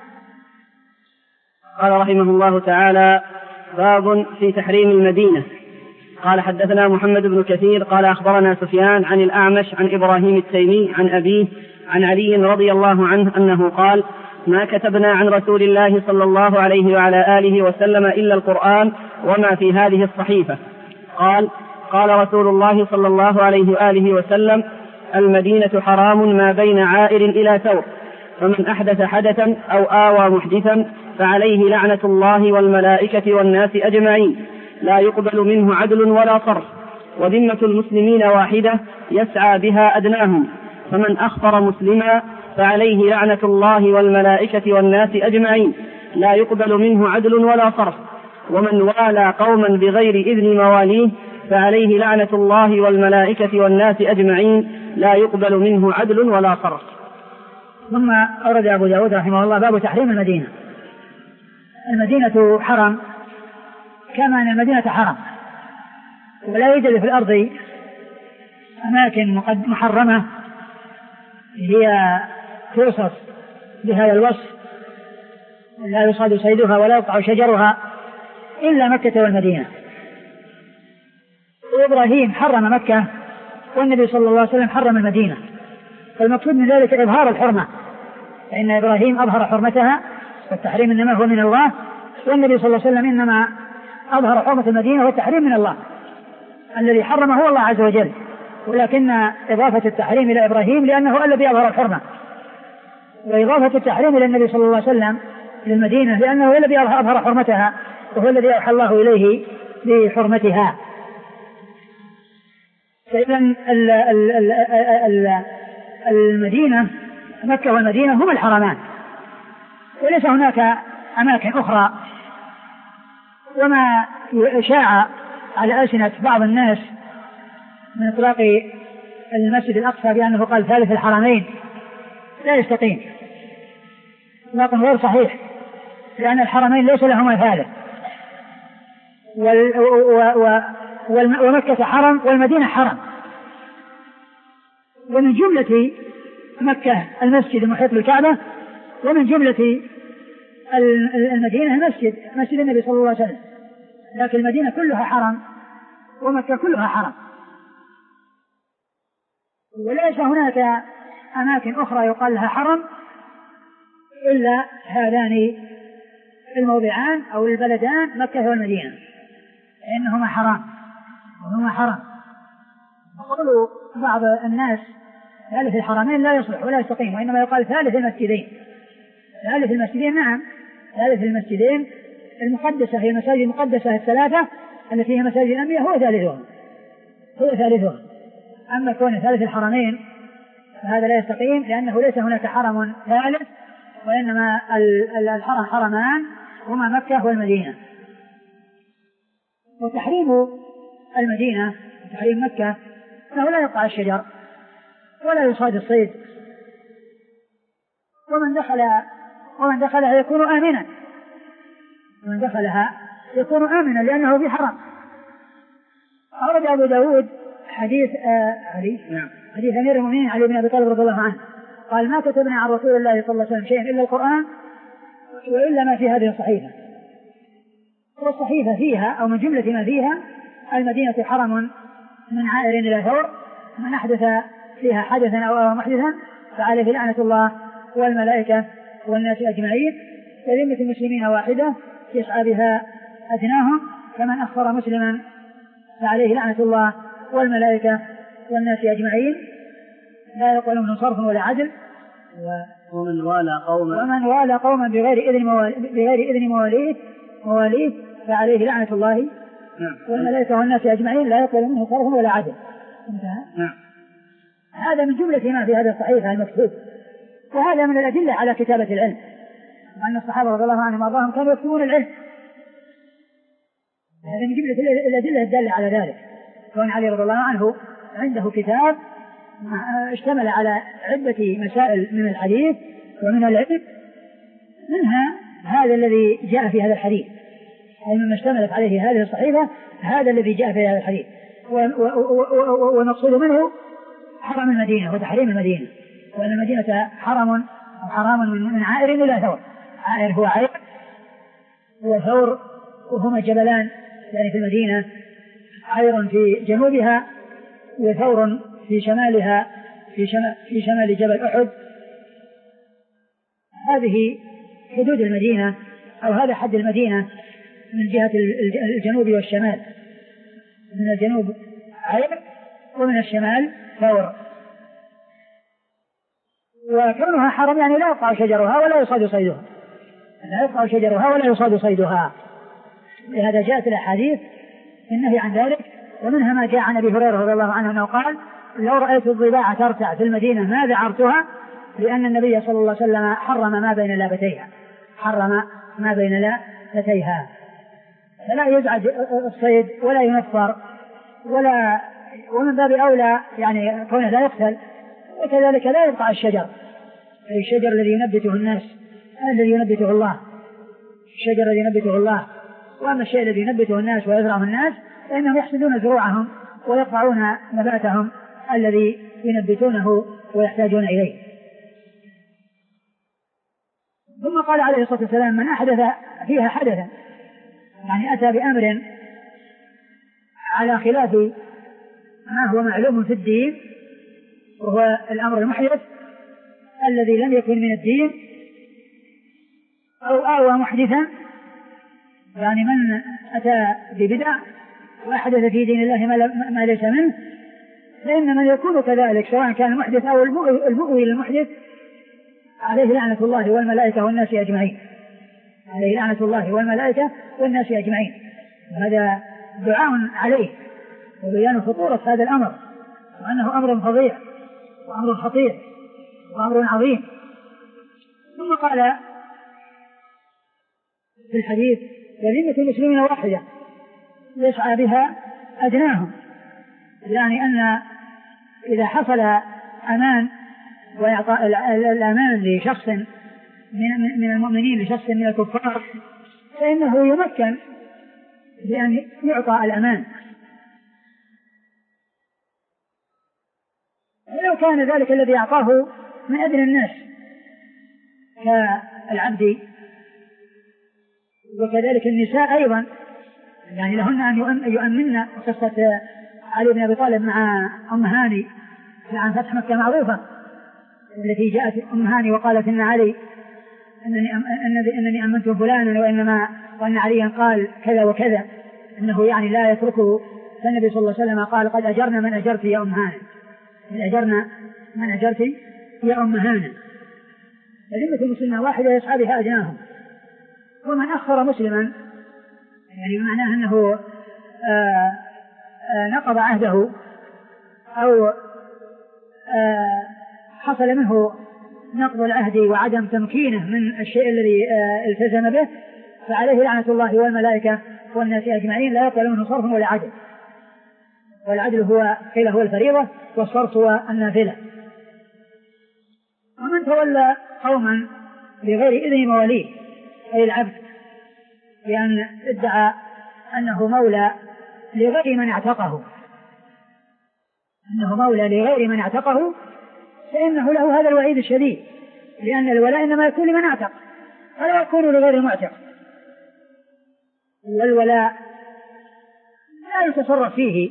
قال رحمه الله تعالى باب في تحريم المدينة. قال حدثنا محمد بن كثير قال أخبرنا سفيان عن الأعمش عن إبراهيم التيمي عن أبيه عن علي رضي الله عنه أنه قال ما كتبنا عن رسول الله صلى الله عليه وعلى آله وسلم إلا القرآن وما في هذه الصحيفة. قال قال رسول الله صلى الله عليه وآله وسلم المدينة حرام ما بين عائر إلى ثور، فمن أحدث حدثا أو آوى محدثا فعليه لعنة الله والملائكة والناس أجمعين، لا يقبل منه عدل ولا صرف، وذمة المسلمين واحدة يسعى بها أدناهم، فمن أخبر مسلما فعليه لعنة الله والملائكة والناس أجمعين، لا يقبل منه عدل ولا صرف، ومن والى قوما بغير إذن مواليه فعليه لعنة الله والملائكة والناس أجمعين، لا يقبل منه عدل ولا صرف. ثم أورد أبو داود رحمه الله باب تحريم المدينة. المدينة حرم كما أن المدينة حرم، ولا يوجد في الأرض أماكن محرمة هي توصف بهذا الوصف لا يصاد صيدها ولا يقطع شجرها إلا مكة والمدينة. وإبراهيم حرم مكة والنبي صلى الله عليه وسلم حرم المدينة، فالمقصود من ذلك إظهار الحرمة، فإن إبراهيم أظهر حرمتها والتحريم إنما هو من الله، والنبي صلى الله عليه وسلم إنما أظهر حرمة المدينة والتحريم من الله، الذي حرمه هو الله عز وجل، ولكن إضافة التحريم إلى إبراهيم لأنه الذي أظهر الحرمة، وإضافة التحريم إلى النبي صلى الله عليه وسلم للمدينة لأنه هو الذي أظهر حرمتها وهو الذي أوحى الله إليه بحرمتها. فإذن المدينة مكة والمدينة هما الحرمان، وليس هناك أماكن أخرى. وما شاع على ألسنة بعض الناس من إطلاق المسجد الأقصى بأنه قال ثالث الحرمين لا يستقيم، لكن غير صحيح، لأن الحرمين ليس لهما ثالث، وال... و... و... ومكة حرم والمدينة حرم، ومن جملة مكة المسجد المحيط بالكعبة، ومن جملة المدينة المسجد مسجد النبي صلى الله عليه وسلم، لكن المدينة كلها حرم ومكة كلها حرم، وليس هناك أماكن أخرى يقال لها حرم إلا هذان الموضعان أو البلدان مكة والمدينة، إنهما حرام وهما حرام. وقالوا بعض الناس ثالث الحرمين لا يصلح ولا يستقيم، وإنما يقال ثالث المسجدين. ثالث المسجدين نعم، ثالث المسجدين المقدسة هي المساجد المقدسة الثلاثة التي هي مساجد الأنبياء هو ثالثها هو ثالثها أما كون ثالث الحرمين فهذا لا يستقيم، لأنه ليس هناك حرم ثالث، وإنما الحرم حرمان هما مكة والمدينة. وتحريم المدينة وتحريم مكة أنه لا يقطع الشجر ولا يصاد الصيد، ومن دخل ومن دخلها يكون آمنا ومن دخلها يكون آمنا لأنه في حرم. أورد أبو داود حديث آه علي نعم. حديث أمير المؤمنين علي بن أبي طالب رضي الله عنه قال: ما كتبنا عن رسول الله صلى الله عليه وسلم شيئا إلا القرآن وإلا ما في هذه الصحيفة. والصحيفة فيها أو من جملة ما فيها المدينة حرم من عائر إلى ثور، من أحدث فيها حدثا أو محدثا فعليه لعنة الله والملائكة والناس أجمعين، وذمة المسلمين واحدة يسعى بها أدناهم، فمن أخبر مسلما فعليه لعنة الله والملائكة والناس أجمعين، لا يقبل منه صرف ولا عدل. ومن والى قوما ومن والى قوما بغير إذن مواليه بغير إذن مواليه مواليه فعليه لعنة الله نعم. والملائكة والناس أجمعين، لا يقبل منه صرف ولا عدل. نعم. هذا من جملة ما في هذا الصحيفة المكتوب، وهذا من الأدلة على كتابة العلم، وأن الصحابة رضي الله عنهم وأرضاهم كانوا يكتبون العلم. هذا من جملة الأدلة الدالة على ذلك. وأن علي رضي الله عنه عنده كتاب اشتمل على عدة مسائل من الحديث ومن العلم، منها هذا الذي جاء في هذا الحديث، أي مما اشتملت عليه هذه الصحيفة هذا الذي جاء في هذا الحديث، ونقصد منه حرم المدينة وتحريم المدينة، وأن المدينة حرم أو حرام من عائر إلى ثور. عائر هو عائر وثور وهما جبلان يعني في المدينة، عائر في جنوبها وثور في شمالها في شمال, في شمال جبل أحد. هذه حدود المدينة أو هذا حد المدينة من جهة الجنوب والشمال، من الجنوب عائر ومن الشمال ثور. فكونها حرم يعني لا يقطع شجرها ولا يصاد صيدها، لا يقطع شجرها ولا يصاد صيدها. لهذا جاءت الأحاديث النهي عن ذلك، ومنها ما جاء عن أبي هريرة رضي الله عنه أنه قال: لو رأيت الضباع ترتع في المدينة ما ذعرتها، لأن النبي صلى الله عليه وسلم حرم ما بين لابتيها، حرم ما بين لابتيها. فلا يزعج الصيد ولا ينفر، ولا ومن باب أولى يعني كونه لا يقتل. وكذلك لا يقطع الشجر، أي الشجر الذي ينبته الناس، الذي ينبته الله، الشجر الذي ينبته الله. وأما الشيء الذي ينبته الناس ويزرعه الناس فإنهم يحسدون زروعهم ويقطعون نباتهم الذي ينبتونه ويحتاجون إليه. ثم قال عليه الصلاة والسلام: من أحدث فيها حدثا، يعني أتى بأمر على خلاف ما هو معلوم في الدين، وهو الأمر المحدث الذي لم يكن من الدين، أو آوى محدثا، يعني من أتى ببدع وأحدث في دين الله ما ليس منه، فإن من يكون كذلك سواء كان المحدث أو المؤوي للمحدث عليه لعنة الله والملائكة والناس أجمعين، عليه لعنة الله والملائكة والناس أجمعين. هذا دعاء عليه وبيان خطورة هذا الأمر، وأنه أمر فظيع وأمر خطير وأمر عظيم. ثم قال في الحديث: وذمة المسلمين واحدة يسعى بها أدناهم، يعني أن إذا حصل أمان وإعطاء الأمان لشخص من المؤمنين لشخص من الكفار فإنه يمكن بأن يعطى الأمان، ولو كان ذلك الذي أعطاه من أدنى الناس كالعبد. وكذلك النساء أيضا، يعني لهن أن يؤمنن. قصة علي بن أبي طالب مع أم هاني عن فتح مكة معروفة، التي جاءت أم هاني وقالت إن علي أنني, أنني أمنت فلانا، وإنما وأن عليا قال كذا وكذا، أنه يعني لا يتركه. فالنبي صلى الله عليه وسلم قال: قد أجرنا من أجرت يا أم هاني، قد أجرنا من أجرت يا أم هاني. فذمة المسلمين واحدة يسعى بها أدناهم. ومن أخر مسلما يعني معناه أنه آآ آآ نقض عهده أو حصل منه نقض العهد وعدم تمكينه من الشيء الذي التزم به، فعليه لعنة الله والملائكة والناس أجمعين، لا يقبل منه صرف ولا عدل. والعدل هو قيل هو الفريضة، والصرف هو النافلة. ومن تولى قوما بغير إذن مواليه، أي العبد، لأن ادعى أنه مولى لغير من اعتقه، أنه مولى لغير من اعتقه، فإنه له هذا الوعيد الشديد، لأن الولاء إنما يكون لمن اعتق فلا يكون لغير المعتق. والولاء لا يتصرف فيه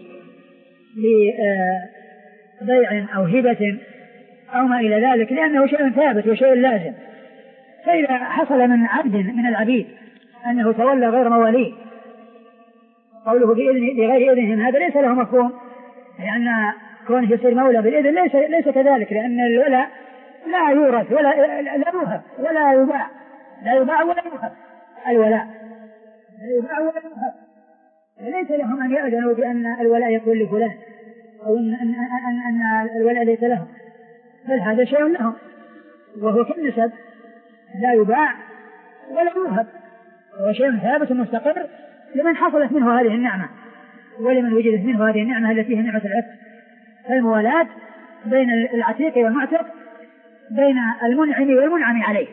لبيع أو هبة أو ما إلى ذلك، لأنه شيء ثابت وشيء لازم. فإذا حصل من عبد من العبيد أنه تولى غير مواليه، قوله بإذن بغير إذنهم هذا ليس له مفهوم، لأن كونه يصير مولى بالإذن ليس ليس كذلك، لأن الولاء لا يورث ولا لا يوهب ولا يباع، لا يباع ولا يوهب. الولاء لا يباع ولا يوهب، ليس لهم أن يأذنوا بأن الولاء يكون لفلان أو أن, أن, أن, أن الولاء ليس لهم، بل هذا شيء لهم، وهو كالنسب لا يباع ولا يوهب، هو شيء ثابت مستقر لمن حصلت منه هذه النعمة ولمن وجدت منه هذه النعمة التي هي نعمة العتق. فالموالاة بين العتيق والمعتق، بين المنعم والمنعم عليه،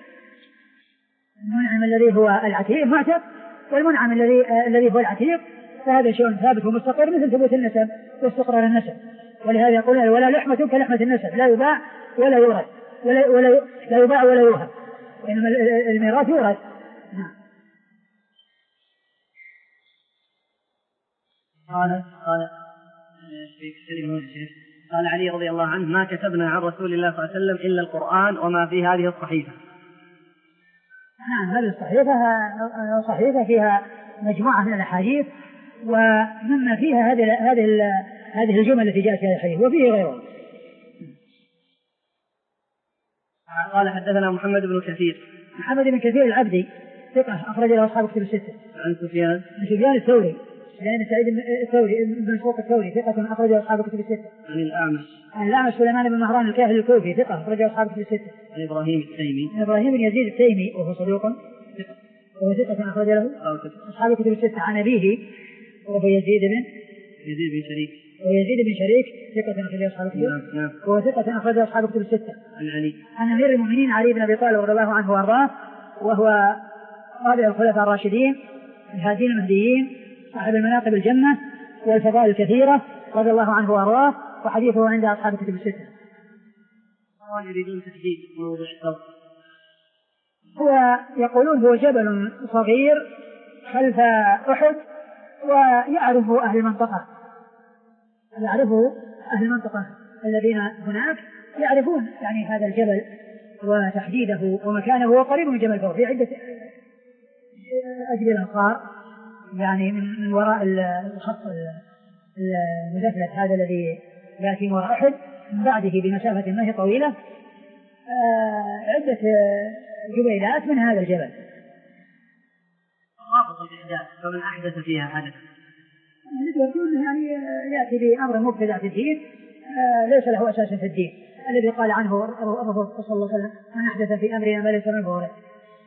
المنعم الذي هو العتيق معتق، والمنعم الذي الذي هو العتيق، فهذا شيء ثابت ومستقر مثل ثبوت النسب واستقرار النسب. ولهذا يقول: ولا لحمة كلحمة النسب، لا يباع ولا يورث، ولا, ولا لا يباع ولا يوهب، وإنما الميراث يورث. قال قال قال علي رضي الله عنه: ما كتبنا عن رسول الله صلى الله عليه وسلم إلا القرآن وما في هذه الصحيفة. نعم، هذه الصحيفة صحيفة فيها مجموعة من الأحاديث، ومما فيها هذه هذه هذه الجمل التي جاءت في هذا الحديث، وفيه غيره. قال حدثنا محمد بن كثير. محمد بن كثير العبدي ثقة أخرج له أصحاب كتب الستة. عن سفيان. عن سفيان الثوري. سفيان سعيد الثوري بن فوق الثوري ثقة أخرج له أصحاب كتب الستة. عن الأعمش. عن الأعمش سليمان بن مهران الكاهلي الكوفي ثقة أخرج له أصحاب كتب الستة. عن إبراهيم التيمي. عن إبراهيم بن يزيد التيمي وهو صدوق ثقة وهو ثقة أخرج له أصحاب كتب الستة. عن أبيه وهو يزيد بن يزيد بن شريك. ويزيد بن شريك ثقة أخرج له أصحاب كتب الستة. وهو ثقة أخرج له أصحاب كتب الستة. عن علي. عن أمير المؤمنين علي بن أبي طالب رضي الله عنه وأرضاه وهو رابع الخلفاء الراشدين الهادين المهديين صاحب المناقب الجنة والفضائل الكثيرة رضي الله عنه وأرضاه وحديثه عند أصحاب كتب الستة. يريدون تحديد موضوع الصوت. هو يقولون هو جبل صغير خلف أحد ويعرفه أهل المنطقة يعرفه أهل المنطقة الذين هناك يعرفون يعني هذا الجبل وتحديده ومكانه. هو قريب من جبل فوق في عدة أجبال أنصار يعني من وراء الخط المزفلت هذا الذي يأتي من وراء أحد من بعده بمسافة ما هي طويلة عدة جبيلات من هذا الجبل. رابط الإحداث فمن أحدث فيها حدث يقول يعني يأتي بأمر مبتدع في الدين ليس له أساس في الدين الذي قال عنه الرسول صلى الله عليه وسلم من أحدث في أمرنا ما ليس منه فهو رد.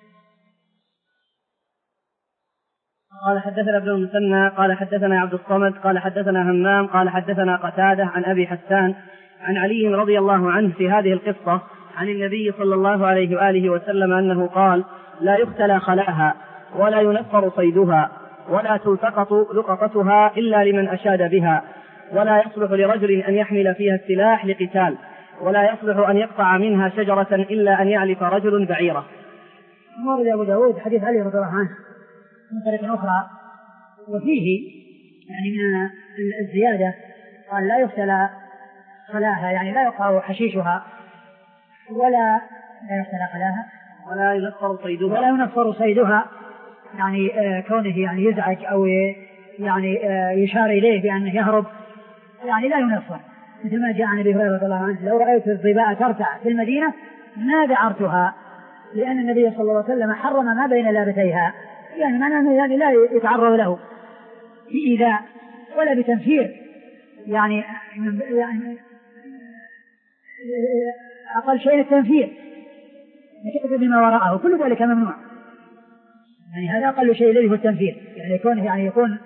قال حدثنا ابن المثنى قال حدثنا عبد الصمد قال حدثنا همام قال حدثنا قتادة عن أبي حسان عن علي رضي الله عنه في هذه القصة عن النبي صلى الله عليه وآله وسلم أنه قال لا يختلى خلاها ولا ينفر صيدها ولا تلتقط لقطتها إلا لمن أشاد بها ولا يصلح لرجل أن يحمل فيها السلاح لقتال ولا يصلح أن يقطع منها شجرة إلا أن يعلف رجل بعيرة. ورد أبو داود حديث علي رضي الله عنه من طريق أخرى وفيه يعني من الزيادة قال لا يختلى خلاها يعني لا يقطع حشيشها ولا لا يختلى خلاها ولا ينفر صيدها ولا ينفر صيدها يعني آه كونه يعني يزعج أو يعني آه يشار إليه بأنه يهرب يعني لا ينفر مثل ما جاء عن أبي هريرة رضي الله عنه لو رأيت الظباء ترتع في المدينة ما ذعرتها لأن النبي صلى الله عليه وسلم حرم ما بين لابتيها يعني معناه أنه يعني لا يتعرض له بإيذاء ولا بتنفير يعني, يعني أقل شيء التنفير يكتب بما وراءه كل ذلك ممنوع يعني هذا أقل شيء الذي هو التنفير يعني يكون يعني يكون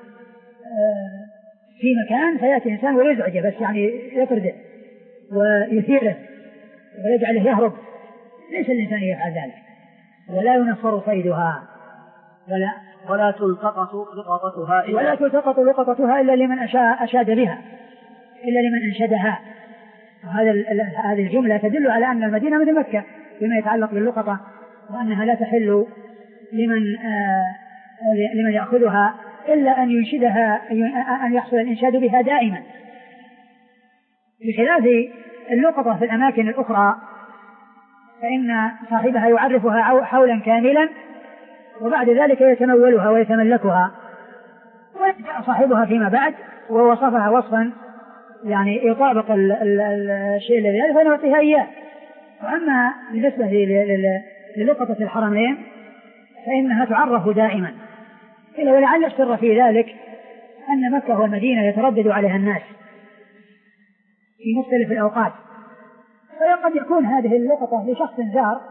في مكان فيأتي إنسان ويزعجه بس يعني يطرده ويثيره ويجعله يهرب ليس الإنسان يفعل ذلك. ولا ينفر صيدها ولا ولا تلتقط لقطتها إلا ولا تلتقط لقطتها إلا لمن أشاد بها إلا لمن أنشدها. وهذا هذه الجملة تدل على أن المدينة مثل مكة فيما يتعلق باللقطة وأنها لا تحل لمن آه لمن يأخذها إلا أن ينشدها أن يحصل الإنشاد بها دائما بخلاف اللقطة في الأماكن الأخرى فإن صاحبها يعرفها حولا كاملا وبعد ذلك يتنولها ويتملكها ويجاء صاحبها فيما بعد ووصفها وصفا يعني يطابق ال ال الشيء الذي يعرف فنعطيها إياه. وأما بالنسبة للقطة الحرمين فإنها تعرف دائما إلا ولعل السر في ذلك أن مكة والمدينة يتردد عليها الناس في مختلف الأوقات فقد يكون هذه اللقطة لشخص زار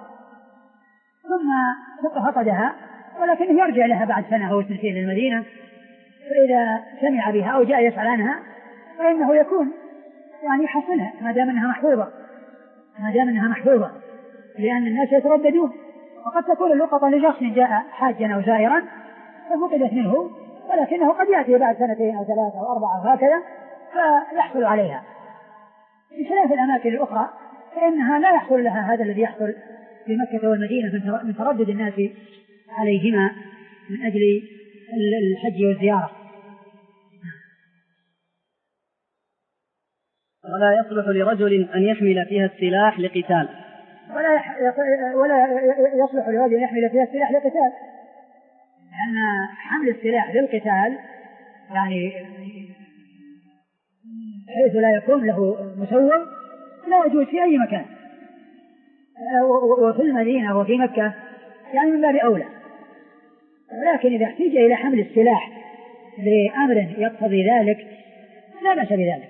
ثم فقدها ولكنه يرجع لها بعد سنة أو سنتين للمدينة فإذا سمع بها أو جاء يسأل عنها فإنه يكون يعني يحصلها ما دام أنها محفوظة ما دام أنها محفوظة لأن الناس يترددون وقد تكون اللقطة لشخص جاء حاجا أو زائرا ففقدت منه ولكنه قد يأتي بعد سنتين أو ثلاثة أو أربعة وهكذا فيحصل عليها. بخلاف الأماكن الأخرى فإنها لا يحصل لها هذا الذي يحصل في مكة والمدينة من تردد الناس عليهما من أجل الحج والزيارة. ولا يصلح لرجل أن يحمل فيها السلاح لقتال ولا يح... ولا يصلح لرجل أن يحمل فيها السلاح لقتال لأن حمل السلاح للقتال يعني حيث لا يكون له مسوغ لا يجوز في أي مكان وفي المدينة وفي مكة يعني من باب أولى. ولكن إذا احتاج إلى حمل السلاح لأمر يقتضي ذلك لا بأس بذلك.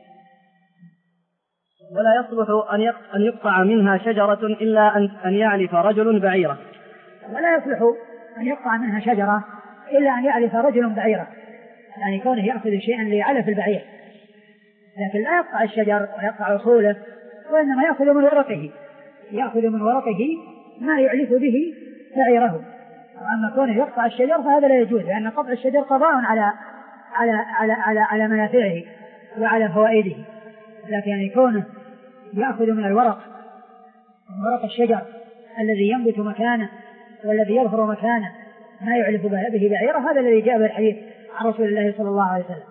ولا يصلح أن يقطع منها شجرة إلا أن يعلف رجل بعيرة. ولا يصلح أن يقطع منها شجرة إلا أن يعلف رجل بعيرة، يعني كونه يأخذ شيئا ليعلف البعير، لكن لا يقطع الشجر ويقطع أصوله، وإنما يأخذ من ورقه يأخذ من ورقه ما يعلف به بعيره. وأما كونه يقطع الشجر فهذا لا يجوز، لأن قطع الشجر قضاء على على على على, على منافعه وعلى فوائده. لكن يعني كونه يأخذ من الورق من ورق الشجر الذي ينبت مكانه والذي يظهر مكانه ما يعلف به بعيره، هذا الذي جاء بالحديث عن رسول الله صلى الله عليه وسلم.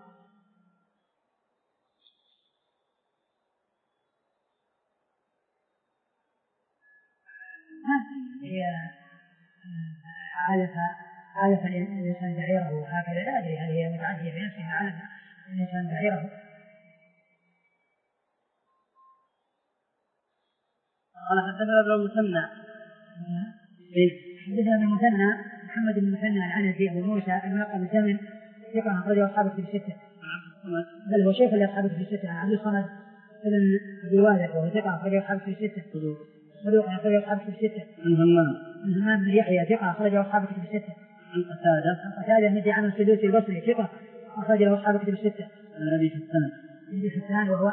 هي علف علف الإنسان بعيره هكذا، لا أدري هل هي متعدية بنفسها علف الإنسان بعيره. قال حدثنا ابن المثنى حدثنا ابن المثنى محمد بن المثنى العنزي أبو موسى الملقب بالزمن ثقة أخرجه أصحاب الكتب الستة، بل هو شيخ لأصحاب الكتب الستة. عبد الصمد بن أبي وادع وهو ثقة أخرجه أصحاب الكتب الستة، صدوق أخرجه أصحاب الكتب الستة. عن همام عن همام بن يحيى ثقة أخرجه أصحاب الكتب الستة. عن قتادة عن قتادة بن دعامة السدوسي البصري ثقة أخرجه أصحاب الكتب الستة. عن أبي حسان أبي حسان وهو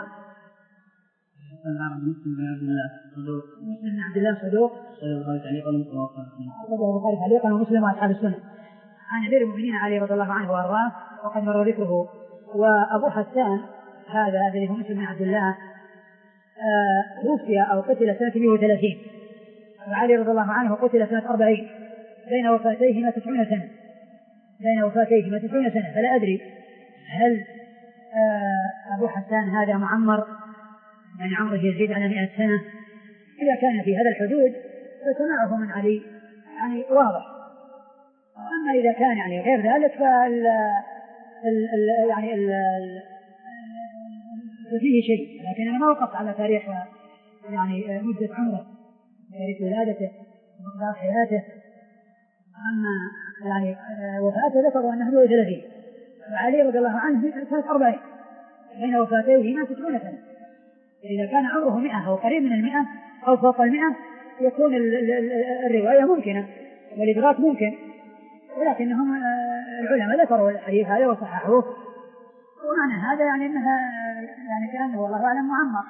مسلم بن عبد الله صدوق مسلم بن عبد الله صدوق صدوق البخاري تعليقا أخرجه البخاري تعليقا ومسلم وأصحاب السنة. عن أمير المؤمنين علي رضي الله عنه وأرضاه وقد مر ذكره. وأبو حسان هذا الذي هو مسلم بن عبد الله توفي أو قتل سنة مئة وثلاثين، وعلي رضي الله عنه قتل سنة أربعين، بين وفاتيهما تسعون سنة بين وفاتيهما تسعون سنة فلا أدري هل أبو حسان هذا معمر يعني عمره يزيد على مئة سنة. إذا كان في هذا الحدود فسمعه من علي يعني واضح. أما إذا كان يعني غير ذلك فال ال يعني ال فيه شيء، لكن أنا ما وقفت على تاريخ يعني مدة عمره، تاريخ ولادته ومقدار حياته. أما يعني وفاته ذكروا أنه مئة وثلاثين، وعلي رضي الله عنه سنة أربعين، بين وفاتيهما تسعون سنة. إذا كان عمره مئة أو قريب من المئة أو فوق المئة يكون الرواية ممكنة والإدراك ممكن، ولكنهم العلماء ذكروا الحديث هذا وصححوه، ومعنى هذا يعني أنها يعني كأنه والله أعلم معمر.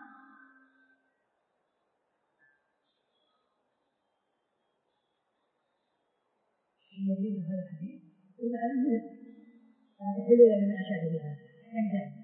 هذا الحديث إذا أنزل هذا حلول من أشاد بها عندنا.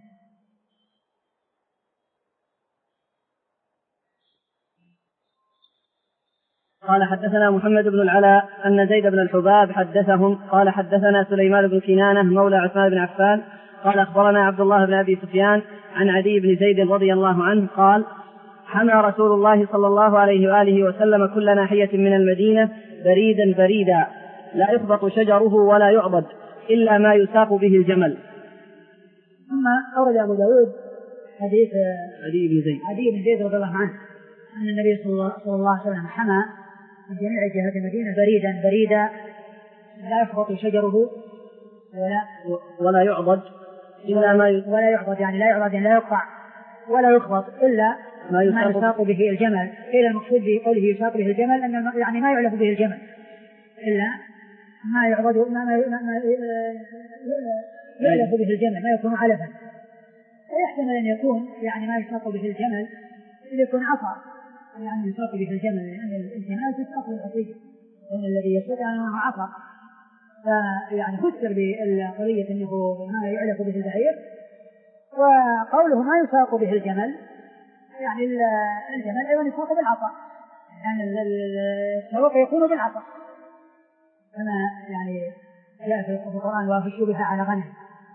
قال حدثنا محمد بن العلاء أن زيد بن الحباب حدثهم قال حدثنا سليمان بن كنانة مولى عثمان بن عفان قال أخبرنا عبد الله بن أبي سفيان عن عدي بن زيد رضي الله عنه قال حمى رسول الله صلى الله عليه وآله وسلم كل ناحية من المدينة بريدا بريدا لا يخبط شجره ولا يعضد إلا ما يساق به الجمل. ثم أورد أبو داود حديث عدي بن زيد عدي بن زيد رضي الله عنه أن النبي صلى الله عليه وسلم حمى من جميع جهات المدينة بريدا بريدا لا يخبط شجره ولا ولا يعضد إلا ما ي... ولا يعضد يعني لا يعضد يعني لا يقطع ولا يخبط إلا ما يساق, ما يساق به الجمل. قيل المقصود بقوله يساق به الجمل أن يعني ما يعلف به الجمل إلا ما يعضد ما, ما, ما يعلف به الجمل ما يكون علفا. ويحتمل أن يكون يعني ما يساق به الجمل يكون عصا يعني يساق به الجمل، لأن الجمال تساق بالحقيقة وأن الذي يستطيع أنه عصا. فيعني فسر بالقضية أنه ما يعلف به البعير. وقوله ما يساق به الجمل يعني الجمل أيضا يساق بالعصا، يعني السواق يكون بالعصا كما يعني جاء في القرآن وافشوا بها على غنم.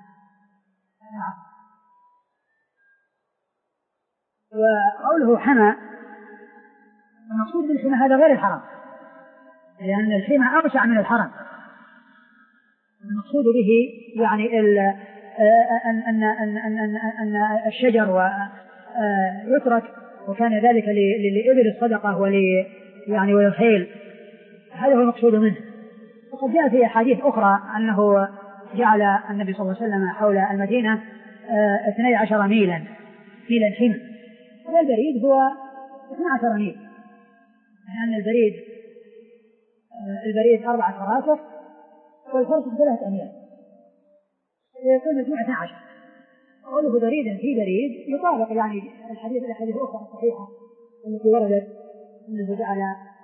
وقوله حمى المقصود بالحمى هذا غير الحرم، لأن الحمى أوسع من الحرم. المقصود به يعني أن أن أن أن أن الشجر يترك وكان ذلك لإبل الصدقة ولي يعني وللخيل، هذا هو المقصود منه. وقد جاء في أحاديث أخرى أنه جعل النبي صلى الله عليه وسلم حول المدينة اثني عشر ميلا ميلا حمى، والبريد هو اثني عشر ميل، لأن البريد البريد أربعة فراسخ والفرسخ ثلاثة أميال، ويكون مجموع اثني عشر. قوله بريدا في بريد يطابق يعني الحديث الأحاديث الأخرى الصحيحة التي وردت أنه جعل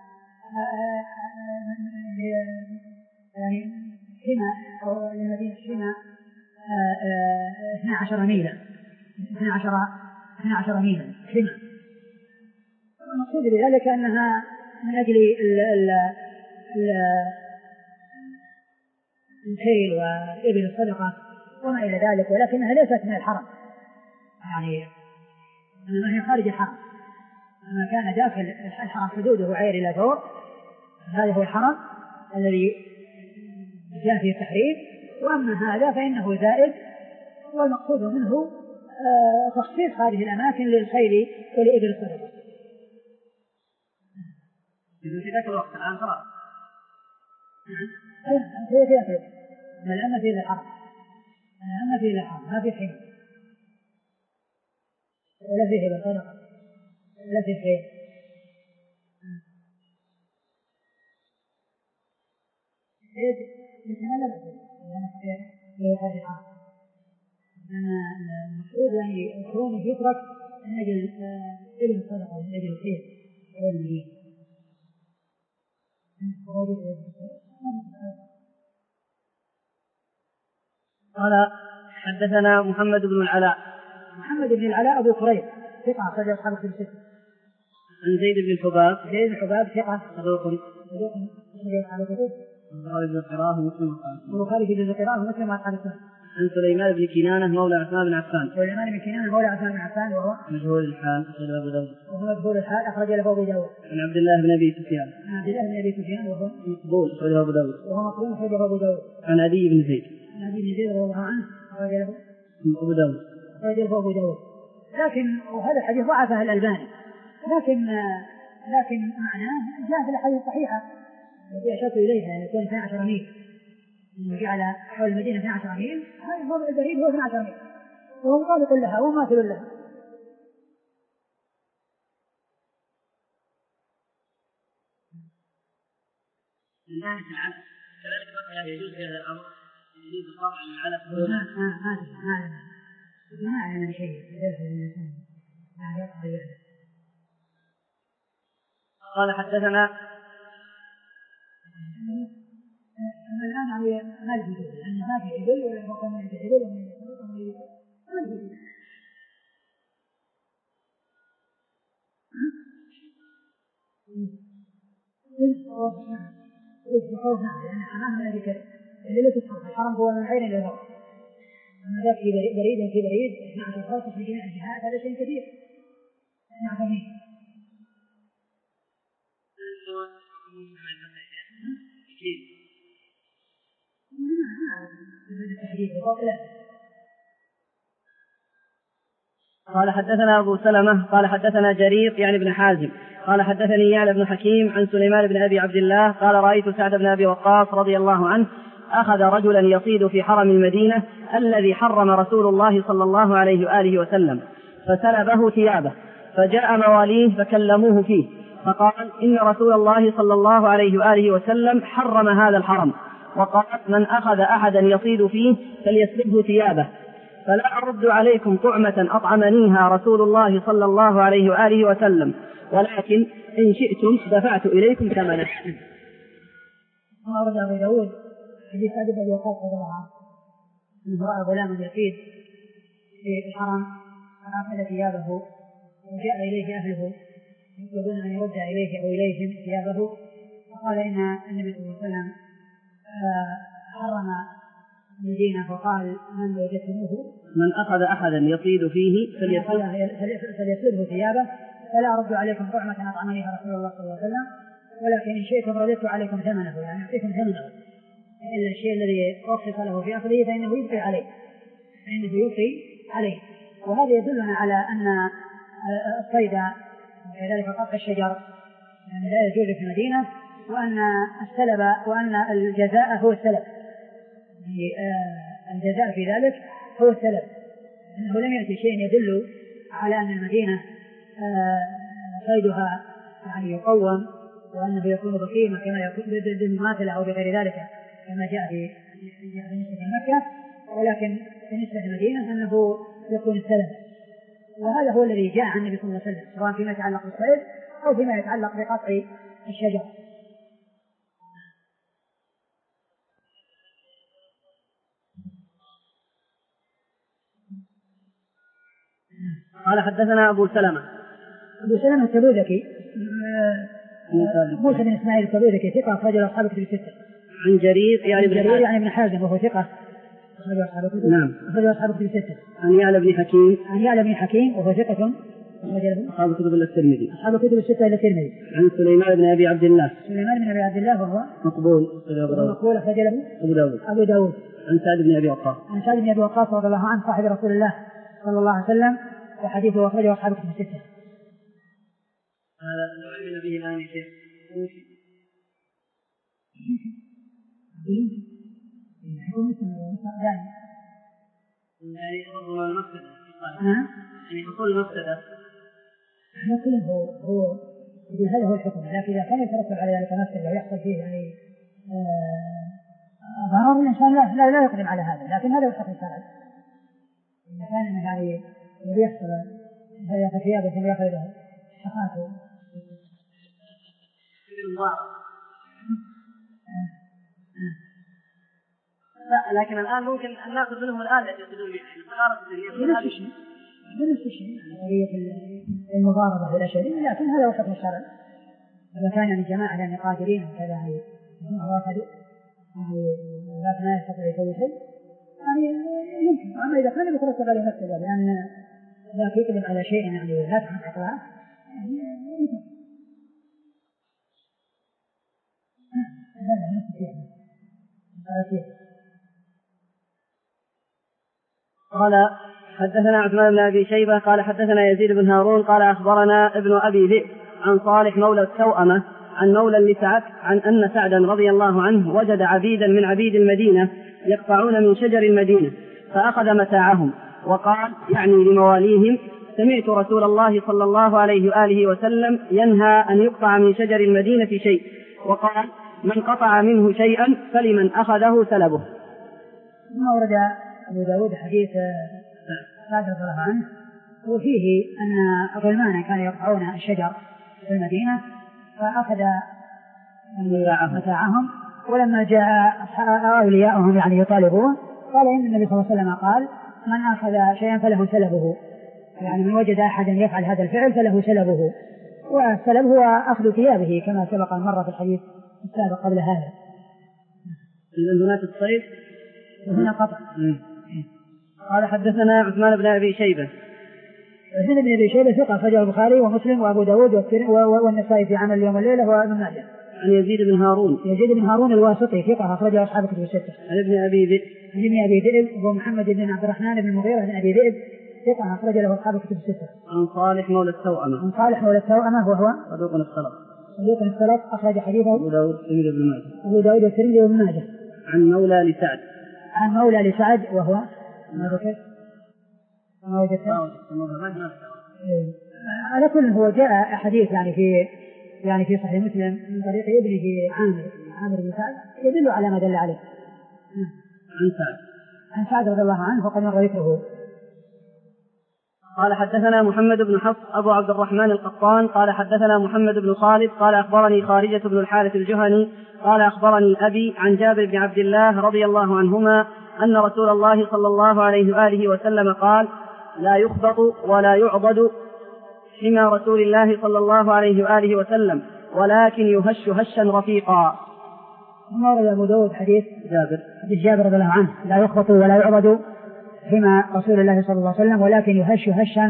يعني حمى أو لمدينة حمى اثني عشر ميلا اثني عشر اثني عشر ميلا حمى. المقصود بذلك أنها من أجل ال ال ال الخيل وإبل الصدقة وما إلى ذلك، ولكنها ليست من الحرم، يعني أنها هي خارج الحرم. ما كان داخل الحرم حدوده عير إلى فوق، هذا هو الحرم الذي جاء فيه التحريم، وأما هذا فإنه زائد، والمقصود منه تخصيص هذه الأماكن للخيل ولإبل الصدقة. إذن في ذاك الوقت الآن خلاص هي في أخير لأن في الحرم لأن في الحرم ما في حين ولا فيه بالصدقة ولا في خير. المفروض يعني كونه يترك من أجل إبل الصدقة ومن أجل الخير والمدين. قال حدثنا محمد بن العلاء محمد بن العلاء أبو كريب ثقة أخرج أصحاب الكتب الستة. عن زيد بن الحباب زيد بن الحباب ثقة صدوق صدوق أخرج أصحاب الكتب البخاري بن قراه ومسلم البخاري بن قراه ومسلم وأصحاب السنن. عن سليمان بن كنانة مولى عثمان بن عفان سليمان بن كنانة مولى عثمان بن عفان وهو مجهول الحال أخرج له أبو داود وهو مجهول الحال أخرج له أبو داود. عن عبد الله بن أبي سفيان عن عبد الله بن أبي سفيان وهو مقبول أخرج له أبو داود وهو مقبول أخرج له أبو داود. عن عدي بن زيد عن عدي بن زيد رضي الله عنه أخرج له أبو داود أخرج له أبو داود. لكن وهذا الحديث ضعفه الألباني، لكن لكن معناه جاء في الحديث الصحيحة التي أشرت إليها أن يكون اثني عشر ميل، إنه جعل حول المدينة اثني عشر ميل، هذا الموضع البعيد هو اثني عشر ميل وهو مطابق لها ومماثل لها. من ناحية العلف كذلك مثلا يجوز في هذا الأمر يجوز القطع من العلف ما ما ما ما ما أعلم شيء يدل على الإنسان لا يقضي له. قال حدثنا أما الآن على ما الجدول لأن ما في جدول ولا مقام من الجدول ومن الجدول ومن الجدول ما الجدول. الخوف نعم لأن أمامنا ذكر اللي لا تدخل الحرم هو من عين إلى الغرب، أما ذاك في بريد في بريد اثني عشر خاصة في جميع الجهات هذا شيء كبير. نعم قال حدثنا أبو سلمة قال حدثنا جرير يعني بن حازم قال حدثني يعلى بن حكيم عن سليمان بن أبي عبد الله قال رأيت سعد بن أبي وقاص رضي الله عنه أخذ رجلا يصيد في حرم المدينة الذي حرم رسول الله صلى الله عليه وآله وسلم فسلبه ثيابه، فجاء مواليه فكلموه فيه فقال إن رسول الله صلى الله عليه وآله وسلم حرم هذا الحرم، وقال من أخذ أحدا يصيد فيه فليسلبه ثيابه، فلا أرد عليكم طعمة أطعمنيها رسول الله صلى الله عليه وآله وسلم، ولكن إن شئتم دفعت إليكم ثمنه. ورد أبو داود حديث سعد بن أبي وقاص رضي الله عنه أنه رأى غلاما يصيد في الحرم فأخذ ثيابه وجاء إليه أهله يطلبون أن يرد إليه أو إليهم ثيابه، فقال إن النبي صلى الله عليه وسلم حرم المدينة وقال من وجدتموه من أخذ أحدا يصيد فيه فليسلبه ثيابه فلا أرد عليكم طعمة أطعمنيها رسول الله صلى الله عليه وسلم، ولكن إن شئتم رددت عليكم ثمنه يعني أعطيكم ثمنه، إلا الشيء الذي رخص له في أخذه فإنه يبقي عليه فإنه يبقي عليه. وهذا يدلنا على أن الصيد وكذلك قطع الشجر يعني لا يجوز في المدينة، وأن السلب وأن الجزاء هو السلب، الجزاء في ذلك هو السلب، أنه لم يأتي شيء يدل على أن المدينة صيدها يعني يقوم وأنه يكون بقيمة كما يكون بالمماثلة أو بغير ذلك كما جاء في بالنسبة لمكة، ولكن بالنسبة للمدينة أنه يكون السلب. وهذا هو الذي جاء عن النبي صلى الله عليه وسلم سواء فيما يتعلق بالصيد أو فيما يتعلق بقطع الشجر. قال حدثنا أبو سلمة أبو سلمة التبوذكي موسى بن إسماعيل التبوذكي ثقة أخرج أصحاب الكتب الستة. عن جرير يعني بن جرير يعني بن حازم وهو ثقة أخرج أصحاب الكتب. نعم. أخرج أصحاب الكتب الستة. عن يعلى بن حكيم عن يعلى بن حكيم وهو ثقة أصحاب الكتب الترمذي. أصحاب الكتب الستة إلى الترمذي. عن سليمان بن أبي عبد الله سليمان بن أبي عبد الله وهو مقبول مقبول أخرج له أبو داود. أبو داود. عن سعد بن أبي وقاص عن سعد بن أبي وقاص رضي الله عنه صاحب رسول الله صلى الله عليه وسلم وحديثه أخرجه أصحاب الكتب الستة. هذا نعلم به الآن يا شيخ يعني يحصل المفسدة يعني يحصل المفسدة نقول هو هو هذا هو الحكم، لكن إذا كان يترتب على ذلك مفسدة ويحصل فيه يعني ضرر الإنسان لا لا لا يقدم على هذا، لكن هذا هو الحكم الشرعي. إذا كان يعني يحصل هذا يأخذ ثيابه ثم يأخذ له شخاته لا، لكن الآن ممكن أن نأخذ منهم الآن التي يقصدون بها نفس الشيء نفس الشيء قضية المضاربة والأشياء، لكن هذا هو حكم الشرع. إذا كان يعني جماعة يعني قادرين وكذا يعني واحد يعني لكن لا يستطيع يسوي شيء يعني يمكن، أما إذا كان يترتب عليه مفسدة لأن لا يقدم على شيء يعني لا تحقق له يعني يمكن. هذا نفس الشيء. قال حدثنا عثمان بن أبي شيبة قال حدثنا يزيد بن هارون قال أخبرنا ابن أبي ذئب عن صالح مولى التوأمة عن مولى لسعد عن أن سعدا رضي الله عنه وجد عبيدا من عبيد المدينة يقطعون من شجر المدينة فأخذ متاعهم وقال يعني لمواليهم سمعت رسول الله صلى الله عليه وآله وسلم ينهى أن يقطع من شجر المدينة شيء، وقال من قطع منه شيئا فلمن أخذه سلبه. ما ورد أبو داود حديث سعد رضي الله عنه وفيه أن غلمانا كانوا يقطعون الشجر في المدينة فأخذ متاعهم، ولما جاء أولياءهم يعني يطالبون قال إن النبي صلى الله عليه وسلم قال من أخذ شيئا فله سلبه، يعني من وجد أحدا يفعل هذا الفعل فله سلبه، والسلب هو أخذ ثيابه كما سبق مرة في الحديث السابق قبل هذا. إذن هناك الصيد وهنا قطع. قال حدثنا عثمان بن أبي شيبة عثمان بن أبي شيبة ثقة أخرجه البخاري ومسلم وأبو داود والنسائي في عمل اليوم والليلة وابن ماجه. عن يزيد بن هارون يزيد بن هارون الواسطي ثقة أخرجه أصحاب الكتب الستة. عن ابن أبي ذئب عن ابن أبي ذئب ومحمد بن عبد الرحمن بن المغيرة بن أبي ذئب ثقة أخرج له أصحاب الكتب الستة. عن صالح مولى التوأمة عن صالح مولى التوأمة وهو صدوق الصلاة صدوق الصلاة أخرج حديثه أبو داود والترمذي وابن ماجه. أبو داود والترمذي وابن ماجه. عن مولى لسعد عن مولى لسعد وهو ما ذكر ما وجدته على كل هو جاء حديث يعني في يعني في صحيح مسلم من طريق ابنه عامر عامر بن سعد يدل على ما دل عليه. عن سعد عن سعد رضي الله عنه وقد مر ذكره. قال حدثنا محمد بن حفص أبو عبد الرحمن القطان قال حدثنا محمد بن خالد قال أخبرني خارجة بن الحارث الجهني قال أخبرني أبي عن جابر بن عبد الله رضي الله عنهما أن رسول الله صلى الله عليه وآله وسلم قال لا يخبط ولا يعضد حمى رسول الله صلى الله عليه وآله وسلم ولكن يهش هشا رفيقا. ورد أبو داود حديث جابر حديث جابر رضي الله عنه لا يخبط ولا يعضد حمى رسول الله صلى الله عليه وسلم ولكن يهش هشا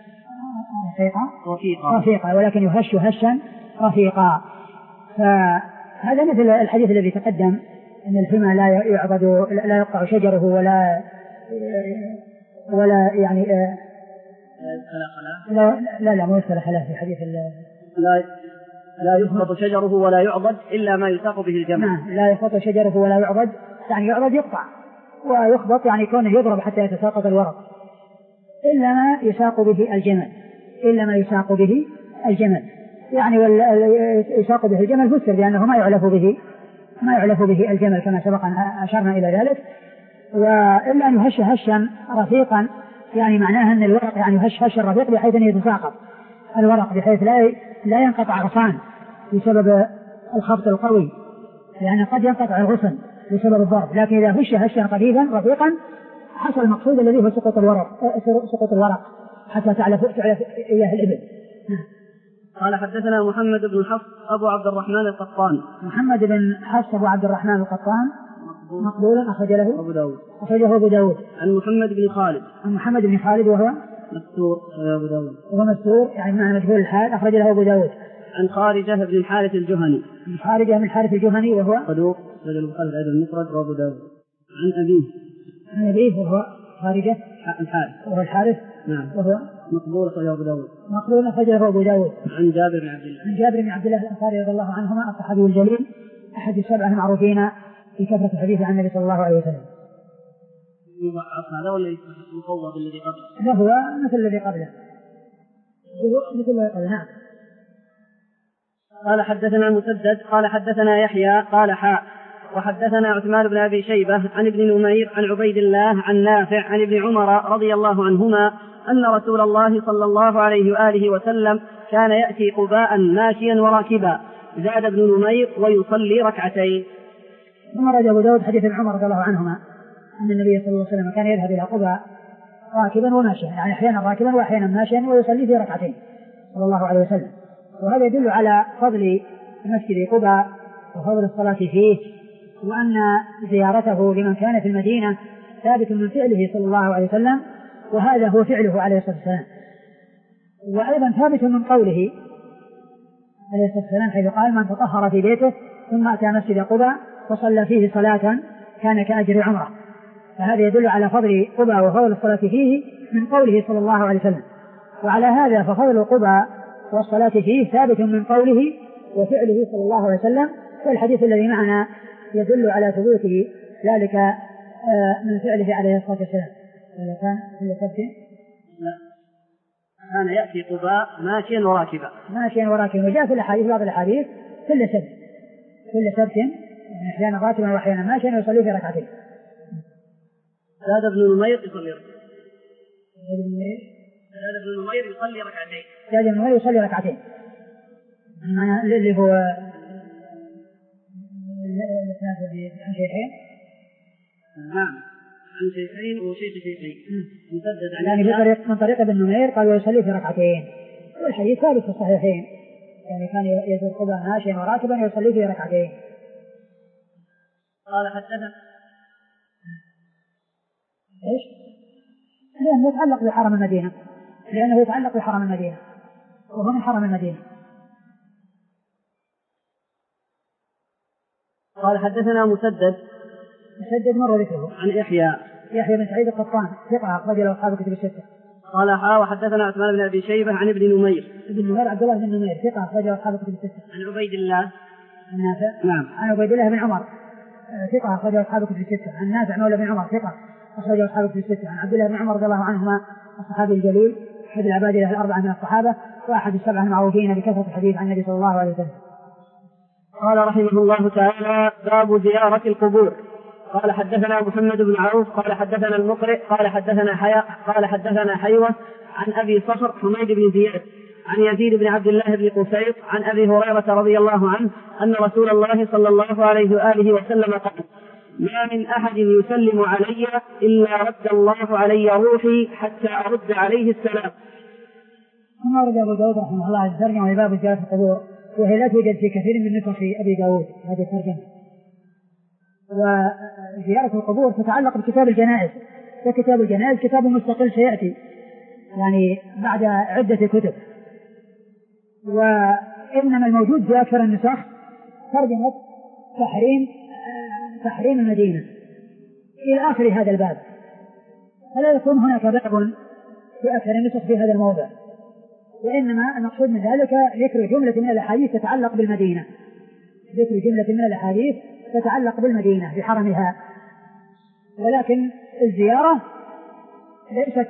رفيقا رفيقا ولكن يهش هشا رفيقا. فهذا مثل الحديث الذي تقدم أن الحمى لا يعضد لا يقطع شجره ولا ولا يعني لا لا لا ما يدخل خلاف في حديث لا لا يخبط شجره ولا يعضد إلا ما يساق به الجمل. نعم لا يخبط شجره ولا يعضد، يعني يعضد يقطع، ويخبط يعني كونه يضرب حتى يتساقط الورق، إلا ما يساق به الجمل، إلا ما يساق به الجمل يعني يساق به الجمل فسر لأنه ما يعلف به ما يعلف به الجمل كما سبق أن أشرنا إلى ذلك. وإلا أن يهش هشا رفيقا، يعني معناها أن الورق يعني يهش هشا رفيق بحيث أن يتساقط الورق بحيث لا لا ينقطع غصان بسبب الخبط القوي، لأن قد ينقطع الغصن بسبب الضرب، لكن إذا هش هشا خفيفا رفيقا حصل المقصود الذي هو سقوط الورق سقوط الورق حتى تعلف تعلف إياه الإبل. قال حدثنا محمد بن حفص أبو عبد الرحمن القطان. محمد بن حفص أبو عبد الرحمن القطان مقبول أخرج له أبو داود أخرجه أبو داود. عن محمد بن خالد عن محمد بن خالد وهو مستور أبو داود وهو مستور يعني معنى مجهول الحال أخرج له أبو داود. عن خارجة بن الحارث الجهني عن خارجة بن الحارث الجهني وهو صدوق رجل البخاري أيضا المفرد وأبو داود. عن أبيه عن أبيه وهو خارجة الحارث وهو الحارث نعم وهو مقبول أخرجه أبو داود. مقبول أخرجه أبو داود. عن جابر بن عبد الله عن جابر بن عبد الله الأنصاري رضي الله عنهما الصحابي الجليل أحد السبعة المعروفين في كثرة الحديث عن النبي صلى الله عليه وسلم. هذا ولا مفوض الذي قبله؟ لا هو مثل الذي قبله مثل الذي قبله. نعم. قال حدثنا مسدد قال حدثنا يحيى قال حاء وحدثنا عثمان بن أبي شيبة عن ابن نمير عن عبيد الله عن نافع عن ابن عمر رضي الله عنهما أن رسول الله صلى الله عليه وآله وسلم كان يأتي قباء ماشيا وراكبا زاد ابن نمير ويصلي ركعتين. ثم رجع أبو داود حديث ابن عمر رضي الله عنهما أن النبي صلى الله عليه وسلم كان يذهب إلى قباء راكبا وماشيا، يعني أحيانا راكبا وأحيانا ماشيا ويصلي في ركعتين صلى الله عليه وسلم. وهذا يدل على فضل مسجد قباء وفضل الصلاة فيه، وأن زيارته لمن كان في المدينة ثابت من فعله صلى الله عليه وسلم، وهذا هو فعله عليه الصلاة والسلام. وأيضا ثابت من قوله عليه الصلاة والسلام حيث قال من تطهر في بيته ثم أتى مسجد قباء وصلى فيه صلاة كان كأجر عمره، فهذا يدل على فضل قباء وفضل الصلاة فيه من قوله صلى الله عليه وسلم. وعلى هذا ففضل قباء والصلاة فيه ثابت من قوله وفعله صلى الله عليه وسلم، والحديث الذي معنا يدل على ثبوته ذلك من فعله عليه الصلاة والسلام. ولا كان كل سبت كان يأتي قباء ماشيا وراكبا ماشيا وراكبا، وجاء في الأحاديث بعض الأحاديث كل سبت كل سبت يعني أحيانا راكبا وأحيانا ماشيا ويصلي في ركعتين. زاد ابن نمير يصلي ركعتين زاد ابن نمير يصلي ركعتين زاد ابن نمير يصلي ركعتين اللي هو عن شيخين نعم عن شيخين وشيخ شيخين مسدد يعني بطريق من طريق ابن نمير قال ويصلي في ركعتين، والحديث ثابت في الصحيحين يعني كان يزور قباء ماشيا وراكبا ويصلي في ركعتين. قال حدثنا ايش؟ لأنه يتعلق بحرم المدينة لأنه يتعلق بحرم المدينة وهو من حرم المدينة. قال حدثنا مسدد مسدد مر ذكره عن يحيى يحيى بن سعيد القطان ثقة أخرج له أصحاب الكتب الستة. قال حا وحدثنا عثمان بن أبي شيبة عن ابن نمير ابن نمير عبد الله بن نمير ثقة أخرج له أصحاب الكتب الستة. عن عبيد الله عن نافع نعم عن عبيد الله بن عمر ثقة أخرج له أصحاب الكتب الستة. عن نافع مولى بن عمر ثقة أخرج له أصحاب الكتب الستة. عن عبد الله بن عمر رضي الله عنهما الصحابي الجليل أحد العباد له الأربعة من الصحابة وأحد السبعة المعروفين بكثرة الحديث عن النبي صلى الله عليه وسلم. قال رحمه الله تعالى باب زيارة القبور. قال حدثنا محمد بن عوف قال حدثنا المقرئ قال حدثنا حياء قال حدثنا حيوة عن أبي صخر حميد بن زياد عن يزيد بن عبد الله بن قسيط عن أبي هريرة رضي الله عنه أن رسول الله صلى الله عليه وآله وسلم قال ما من أحد يسلم علي إلا رد الله علي روحي حتى أرد عليه السلام. ثم ورد أبو داود رحمه الله الترجمة لباب زيارة القبور، وهي لا توجد في كثير من نسخ أبي داود هذه الترجمة. وزيارة القبور تتعلق بكتاب الجنائز، وكتاب الجنائز كتاب مستقل سيأتي يعني بعد عدة كتب، وإنما الموجود في أكثر النسخ ترجمة تحريم تحريم المدينة إلى آخر هذا الباب، فلا يكون هناك باب في أكثر النسخ في هذا الموضع، وإنما المقصود من ذلك ذكر جملة من الأحاديث تتعلق بالمدينة، ذكر جملة من الأحاديث تتعلق بالمدينة بحرمها، ولكن الزيارة ليست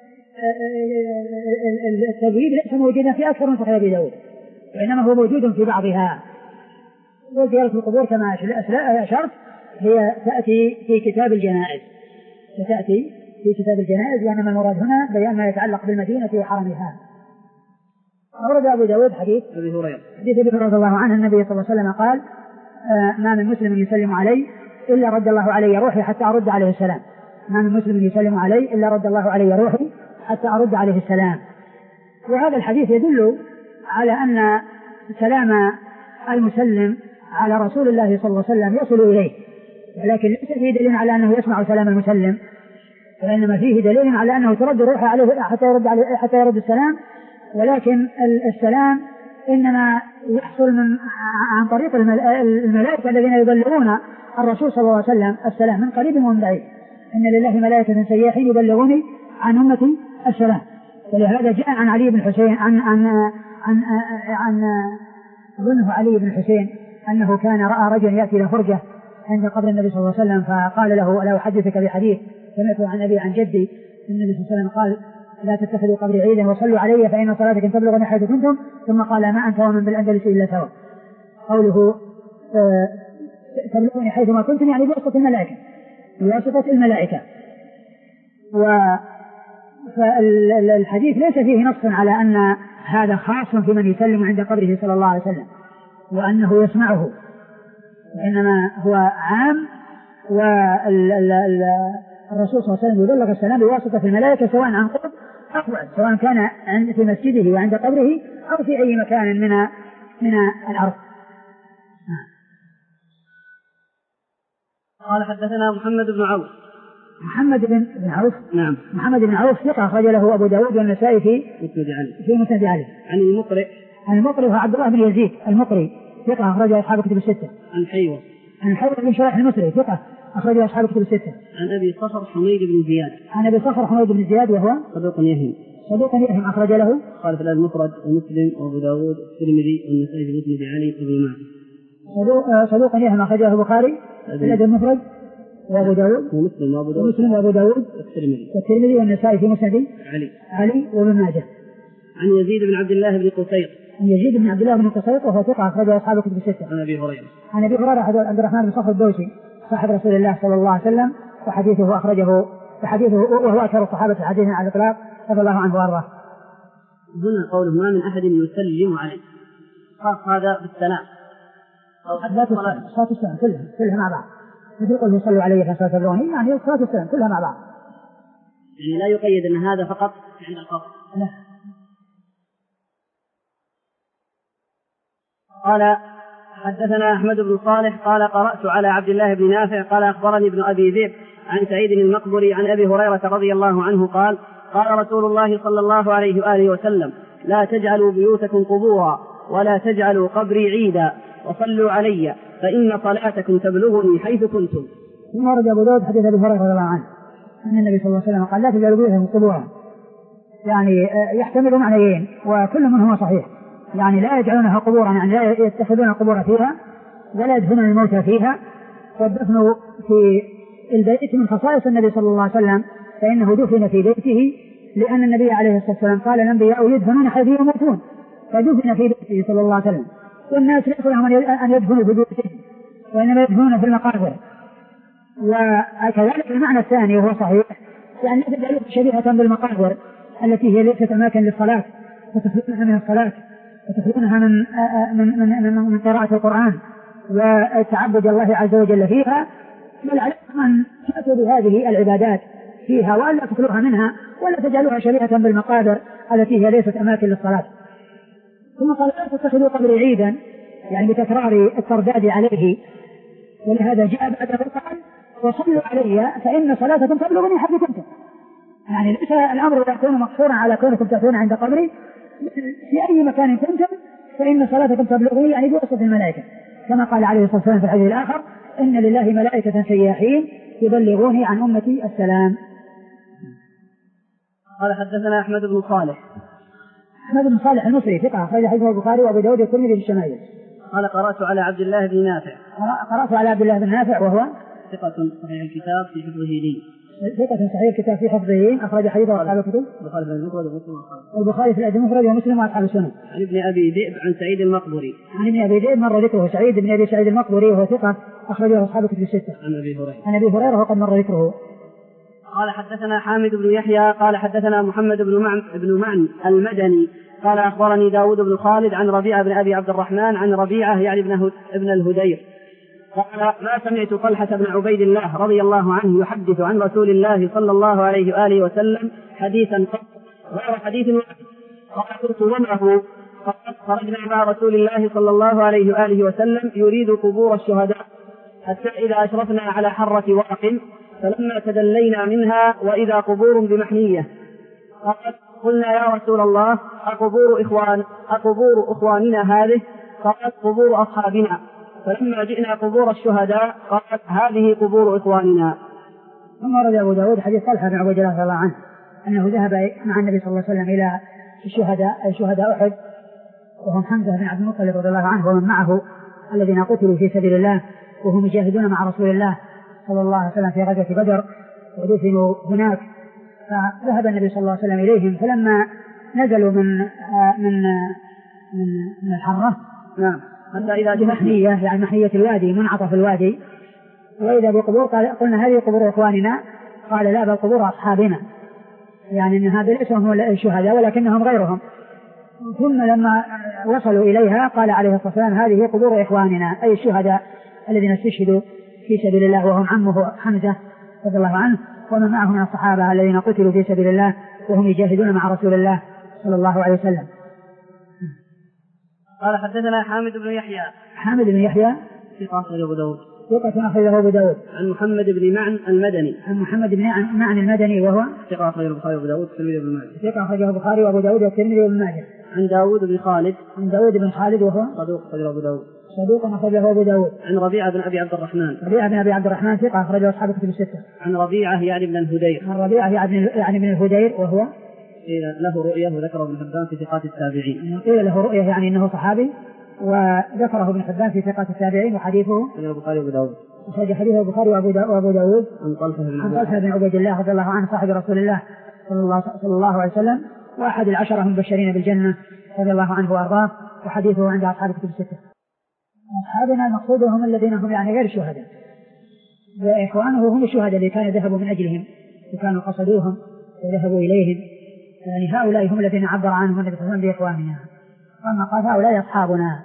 التبويب ليس موجودا في أكثر من صحيح أبي داود، وإنما هو موجود في بعضها. وزيارة القبور كما أشرت هي تأتي في كتاب الجنائز، تأتي في كتاب الجنائز، وإنما المراد هنا بيان ما يتعلق بالمدينة وحرمها. أورد أبو داود حديث أبي هريرة حديث أبي هريرة رضي الله عنه النبي صلى الله عليه وسلم قال: آه ما من مسلم يسلم علي إلا رد الله علي روحي حتى أرد عليه السلام. ما من مسلم يسلم علي إلا رد الله علي روحي حتى أرد عليه السلام. وهذا الحديث يدل على أن سلام المسلم على رسول الله صلى الله عليه وسلم يصل إليه، ولكن ليس فيه دليل على أنه يسمع سلام المسلم، وإنما فيه دليل على أنه ترد روحه عليه حتى يرد عليه حتى يرد السلام. ولكن السلام إنما يحصل من عن طريق الملائكة الذين يبلغون الرسول صلى الله عليه وسلم السلام من قريب ومن بعيد. إن لله ملائكة سياحين يبلغوني عن أمتي السلام. ولهذا جاء عن علي بن حسين عن عن عن عن ابنه علي بن حسين أنه كان رأى رجلا يأتي إلى فرجة عند قبر النبي صلى الله عليه وسلم، فقال له: ألا أحدثك بحديث سمعته عن أبي عن جدي. النبي صلى الله عليه وسلم قال: لا تتخذوا قبري عيدا وصلوا علي فإن صلاتكم تبلغني حيث كنتم. ثم قال: ما أنت ومن بالأندلس إلا سوا. قوله آه تبلغني حيث ما كنتم يعني بواسطة الملائكة، بواسطة الملائكة. فالحديث ليس فيه نص على أن هذا خاص في من يسلم عند قبره صلى الله عليه وسلم وأنه يسمعه، وإنما هو عام. والرسول صلى الله عليه وسلم يبلغ السلام بواسطة الملائكة سواء عن قرب أو بعد، سواء كان في مسجده وعند قبره أو في أي مكان من من الأرض. قال: حدثنا محمد بن عوف. محمد بن عوف نعم. محمد بن عوف ثقة أخرج له أبو داود والنسائي في مسند علي في مسند علي. عن المقرئ عن المقرئ هو عبد الله بن يزيد المقرئ ثقة أخرج أصحاب كتب الستة. عن حيوة عن حيوة بن شريح المصري ثقة أخرج أصحاب كتب الستة. عن أبي صخر حميد بن زياد. عن أبي صخر حميد بن زياد وهو صدوق يهم. صدوق يهم أخرج له قال في المفرد ومسلم وأبو داود والترمذي والنسائي في مسند علي وابن ماجه. صدوق صدوق يهم أخرج له البخاري في الأدب المفرد وأبو داود ومسلم وأبو داود ومسلم وأبو داود والترمذي والترمذي والنسائي في مسند علي علي وابن ماجه. عن يزيد بن عبد الله بن قصير. عن يزيد بن عبد الله بن قصير وهو ثقة أخرج أصحاب كتب الستة. عن أبي هريرة. عن أبي هريرة عبد الرحمن بن صخر الدوسي صاحب رسول الله صلى الله عليه وسلم، وحديثه أخرجه وحديثه وهو أكثر الصحابة حديثا على الإطلاق رضي الله عنه وأرضاه. هنا قوله: ما من أحد يسلم عليه، خاص هذا بالسلام أو حتى صلاة السلام كلها كلها مع بعض، مثل قوله: صلوا علي فصلاة الروني، يعني صلاة السلام كلها مع بعض، يعني لا يقيد أن هذا فقط عند القبر. لا. قال: حدثنا أحمد بن صالح قال: قرأت على عبد الله بن نافع قال: أخبرني ابن أبي ذئب عن سعيد المقبري عن أبي هريرة رضي الله عنه قال: قال رسول الله صلى الله عليه وآله وسلم: لا تجعلوا بيوتكم قبورا ولا تجعلوا قبري عيدا وصلوا علي فإن صلاتكم تبلغني حيث كنتم. ثم ورد أبو داود حديث أبي هريرة رضي الله عنه أن النبي صلى الله عليه وسلم قال: لا تجعلوا بيوتكم قبورا، يعني يحتمل معنيين وكل منهما صحيح، يعني لا يجعلونها قبورا يعني لا يتخذون القبور فيها ولا يدفنون الموتى فيها. والدفن في البيت من خصائص النبي صلى الله عليه وسلم، فإنه دفن في بيته، لأن النبي عليه الصلاة والسلام قال: الأنبياء يدفنون حيث يموتون، فدفن في بيته صلى الله عليه وسلم. والناس ليس لهم أن يدفنوا في بيوتهم وإنما يدفنون في المقابر. وكذلك المعنى الثاني وهو صحيح، يعني لا تجعلوها شبيهة بالمقابر التي هي ليست أماكن للصلاة، وتخلونها من الصلاة وتخلونها من من من من قراءة القرآن وتعبد الله عز وجل فيها، بل عليكم أن تأتوا بهذه العبادات فيها وألا تخلوها منها ولا تجعلوها شبيهة بالمقابر التي هي ليست أماكن للصلاة. ثم قال: لا تتخذوا قبري عيدا، يعني بتكرار الترداد عليه، ولهذا جاء بعد قال: وصلوا علي فإن صلاتكم تبلغني حيث كنتم. يعني ليس الأمر يكون مقصورا على كونكم تأتون عند قبري، في أي مكان كنتم فإن صلاتكم تبلغني يعني بواسطة الملائكة، كما قال عليه الصلاة والسلام في الحديث الآخر: إن لله ملائكة سياحين يبلغوني عن أمتي السلام. قال حدثنا أحمد بن صالح. أحمد بن صالح المصري ثقة أخرج حديثه البخاري وأبو داود والترمذي في الشمائل. قال قرأت على عبد الله بن نافع. قرأت على عبد الله بن نافع وهو ثقة صحيح الكتاب في حفظه لي. ثقة صحيح الكتاب في حفظه أخرج حديثه أصحاب الكتب. البخاري في الأدب المفرد ومسلم وأصحاب السنن. عن ابن أبي ذئب عن سعيد المقبري. عن ابن أبي ذئب مر ذكره سعيد بن أبي سعيد المقبري وهو ثقة أخرجه أصحاب الكتب الستة. عن أبي هريرة. عن أبي هريرة وقد مر ذكره. قال حدثنا حامد بن يحيى قال حدثنا محمد بن معن بن معن المدني قال أخبرني داود بن خالد عن ربيعة بن أبي عبد الرحمن عن ربيعة يعني ابن ابن الهدير قال ما سمعت طلحة بن عبيد الله رضي الله عنه يحدث عن رسول الله صلى الله عليه وآله وسلم حديثا قط غير حديث واحد. قال كنت ومعه خرجنا مع رسول الله صلى الله عليه وآله وسلم يريد قبور الشهداء حتى إذا أشرفنا على حرة ورق فلما تدلينا منها وإذا قبور بمحنية قال قلنا يا رسول الله أقبور إخوان أقبور إخواننا هذه؟ قالت قبور أصحابنا. فلما جئنا قبور الشهداء قالت هذه قبور إخواننا. ثم ورد أبو داود حديث طلحة بن عبيد الله رضي الله عنه أنه ذهب مع النبي صلى الله عليه وسلم إلى الشهداء أي شهداء أحد وهم حمزة بن عبد المطلب رضي الله عنه ومن معه الذين قتلوا في سبيل الله وهم يجاهدون مع رسول الله صلى الله عليه وسلم في غزوة بدر ودفنوا هناك. فذهب النبي صلى الله عليه وسلم إليهم فلما نزلوا من من من, من الحرة نعم حتى إذا بمحنية يعني محنية الوادي منعطف الوادي وإذا بقبور قال قلنا هذه قبور إخواننا قال لا بل قبور أصحابنا يعني أن هذا ليس هم الشهداء ولكنهم غيرهم. ثم لما وصلوا إليها قال عليه الصلاة والسلام هذه قبور إخواننا أي الشهداء الذين استشهدوا في سبيل الله وهم عمه حمزة رضي الله عنه ومن معه من الصحابة الذين قتلوا في سبيل الله وهم يجاهدون مع رسول الله صلى الله عليه وسلم. قال حدثنا حامد بن يحيى. حامد بن يحيى ثقة أخرجه أبو داود. ثقة أخرجه أبو داود. عن محمد بن معن المدني. عن محمد بن معن المدني وهو ثقة أخرجه البخاري وأبو داود والترمذي وابن ماجه. ثقة أخرجه البخاري وأبو داود والترمذي وابن ماجه. عن داود بن خالد. عن داود بن خالد وهو صدوق أخرجه أبو داود. صدوق أخرجه أبو داود. عن ربيعة بن أبي عبد الرحمن. ربيعة بن أبي عبد الرحمن ثقة أخرجه أصحاب الكتب الستة. عن ربيعة يعني ابن الهدير. عن ربيعة يعني ابن الهدير وهو له رؤية وذكره ابن حبان في ثقات التابعين. قيل له رؤية يعني أنه صحابي وذكره ابن حبان في ثقات التابعين وحديثه البخاري وأبو داود. وخرج حديثه البخاري وأبو داود عن طلحة بن عن طلحة بن عبيد الله رضي الله عنه صاحب رسول الله صلى الله صلى الله عليه وسلم وأحد العشرة المبشرين بالجنة رضي الله عنه وأرضاه وحديثه عند أصحاب الكتب الستة. أصحابنا المقصود هم الذين هم يعني غير الشهداء وإخوانه هم الشهداء اللي كانوا ذهبوا من أجلهم وكانوا قصدوهم وذهبوا إليهم يعني هؤلاء هم الذين عبر عنهم النبي صلى الله عليه وسلم بإخواننا وما قال هؤلاء أصحابنا.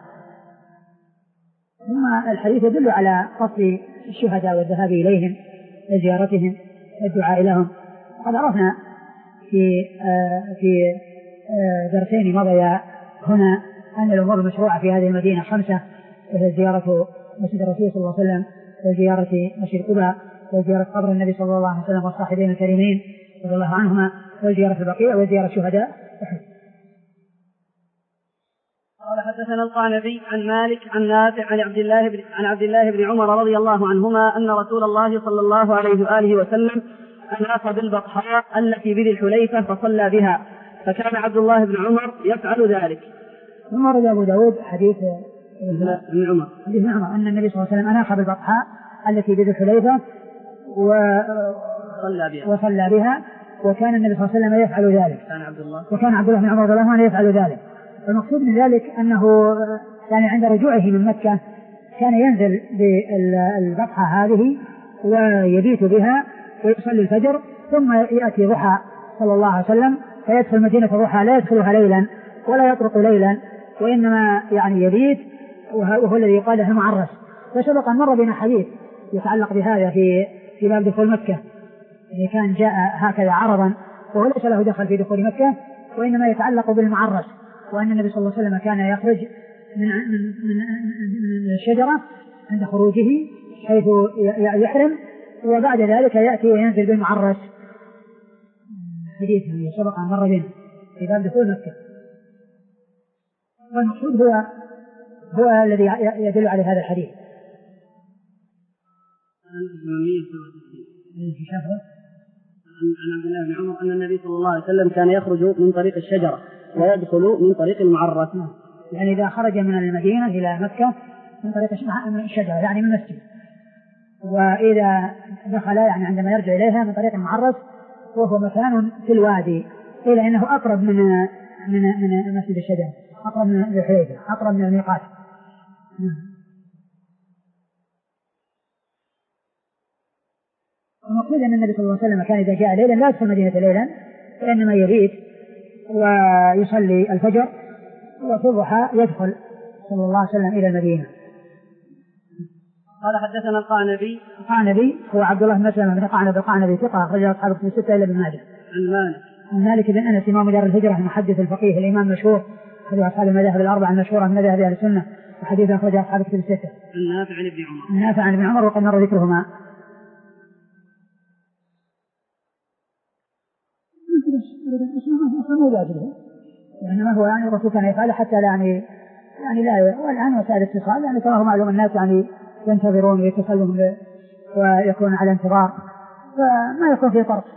ثم الحديث يدل على قصد الشهداء والذهاب إليهم وزيارتهم والدعاء لهم. قد عرفنا في آه في آه درسين مضيا هنا أن الأمور المشروعة في هذه المدينة خمسة وهي زيارة مسجد الرسول صلى الله عليه وسلم وزيارة مسجد قباء وزيارة قبر النبي صلى الله عليه وسلم والصاحبين الكريمين رضي الله عنهما وزيارة البقيع وزيارة الشهداء. قال حدثنا القعنبي عن مالك عن نافع عن عبد الله بن عن عبد الله بن عمر رضي الله عنهما أن رسول الله صلى الله عليه وآله وسلم أناخ بالبطحاء التي بذي الحليفة فصلى بها فكان عبد الله بن عمر يفعل ذلك. ثم ورد أبو داود حديث ابن عمر حديث عمر أن النبي صلى الله عليه وسلم أناخ بالبطحاء التي بذي الحليفة وصلى بها وصلى بها وكان النبي صلى الله عليه وسلم يفعل ذلك. كان عبد الله وكان عبد الله بن عمر رضي الله عنه يفعل ذلك. المقصود من ذلك أنه يعني عند رجوعه من مكة كان ينزل بالبطحة هذه ويبيت بها ويصلي الفجر ثم يأتي ضحى صلى الله عليه وسلم فيدخل مدينة ضحى لا يدخلها ليلا ولا يطرق ليلا وإنما يعني يبيت وهو الذي يقال له معرس. وسبق أن مر بنا حديث يتعلق بهذا في في باب دخول مكة إذا كان جاء هكذا عرضا وهو ليس له دخل في دخول مكة وإنما يتعلق بالمعرس وأن النبي صلى الله عليه وسلم كان يخرج من من من الشجرة عند خروجه حيث يحرم وبعد ذلك يأتي وينزل بالمعرس. حديث سبق أن مر بنا في باب دخول مكة. والمقصود هو هو الذي يدل على هذا الحديث. في شهر عن عبد الله بن عمر أن النبي صلى الله عليه وسلم كان يخرج من طريق الشجرة ويدخل من طريق المعرس. يعني إذا خرج من المدينة إلى مكة من طريق الشجرة يعني من المسجد، وإذا دخل يعني عندما يرجع إليها من طريق المعرس وهو مكان في الوادي، إلا أنه أقرب من من من مسجد الشجرة، أقرب من الحليفة، أقرب من الميقات. المقصود أن النبي صلى الله عليه وسلم كان إذا جاء ليلا لا يدخل مدينة ليلا، فإنما يبيت ويصلي الفجر، وفي الضحى يدخل صلى الله عليه وسلم إلى المدينة. قال حدثنا القعنبي. القعنبي هو عبد الله بن مسلمة بن قعنب القعنبي ثقة أخرجه أصحاب الكتب الستة إلا ابن ماجه. عن مالك. عن مالك بن أنس إمام دار الهجرة المحدث الفقيه الإمام المشهور أخرج أصحاب المذاهب الأربعة المشهورة من مذاهب أهل السنة، وحديث أخرجه أصحاب الكتب الستة. عن نافع عن ابن عمر. عن نافع عن ابن عمر وقد مر ذكرهما. وإنما هو يعني الرسول كان يفعل حتى لا يعني يعني لا، والآن وسائل الاتصال يعني كما هو معلوم الناس يعني ينتظرون ويتصلون ويكون على انتظار، فما يكون في فرق.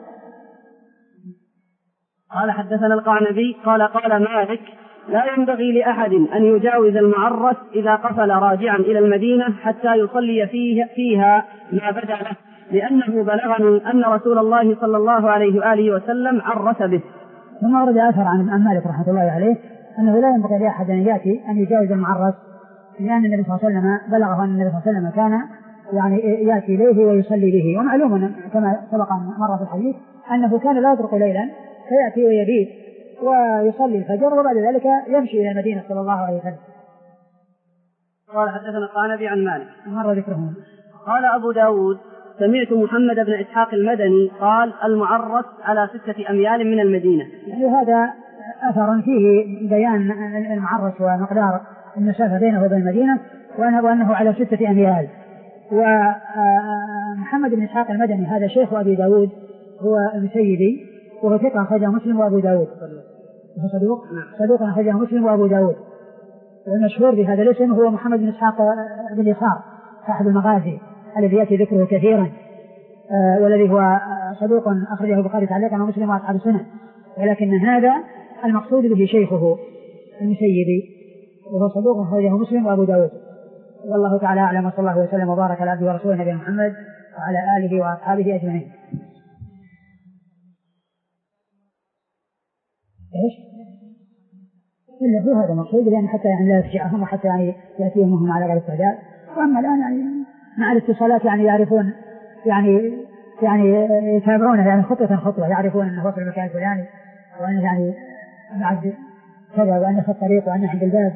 قال حدثنا القعنبي قال قال مالك لا ينبغي لأحد أن يجاوز المعرس إذا قفل راجعا إلى المدينة حتى يصلي فيه فيها ما بدا له، لأنه بلغني أن رسول الله صلى الله عليه وآله وسلم عرس به. ثم ورد أثر عن مالك رحمة الله عليه أنه لا ينبغي لأحد أن يأتي أن يجاوز المعرس، لأن النبي صلى الله عليه وسلم بلغه أن النبي صلى الله عليه وسلم كان يعني يأتي إليه ويصلي به. ومعلوم كما سبق مرة في الحديث أنه كان لا يترك ليلا فيأتي ويبيت ويصلي الفجر وبعد ذلك يمشي إلى المدينة صلى الله عليه وسلم. قال حدثنا القعنبي عن مالك مر ذكرهم. قال أبو داود سمعت محمد بن إسحاق المدني قال المعرس على ستة أميال من المدينة. يعني هذا أثر فيه بيان المعرس ومقدار المسافة بينه وبين المدينة، وأنه على ستة أميال. ومحمد بن إسحاق المدني هذا شيخ أبي داود، هو المسيدي وهو ثقة أخرجه مسلم وأبو داود، وهو صدوق صدوق أخرجه مسلم وأبو داود. والمشهور بهذا الاسم هو محمد بن إسحاق بن يسار صاحب المغازي الذي يأتي ذكره كثيرا، آه والذي هو صدوق أخرجه البخاري تعليقا ومسلم وأصحاب السنة، ولكن هذا المقصود به شيخه المسيدي وهو صدوق أخرجه مسلم وأبو داود. والله تعالى أعلم، وصلى الله وسلم وبارك على عبده ورسوله نبينا محمد وعلى آله وأصحابه أجمعين. إيش؟ إلا هو هذا المقصود، لأن حتى يعني لا يفجعهم وحتى يعني يأتيهم وهم على غير استعداد. وأما الآن يعني مع الاتصالات يعني يعرفون يعني يعني يتابعون يعني خطوة خطوة، يعرفون أنه هو في المكان الفلاني وأنه يعني بعد كذا وأنه في الطريق وأنه عند الباب.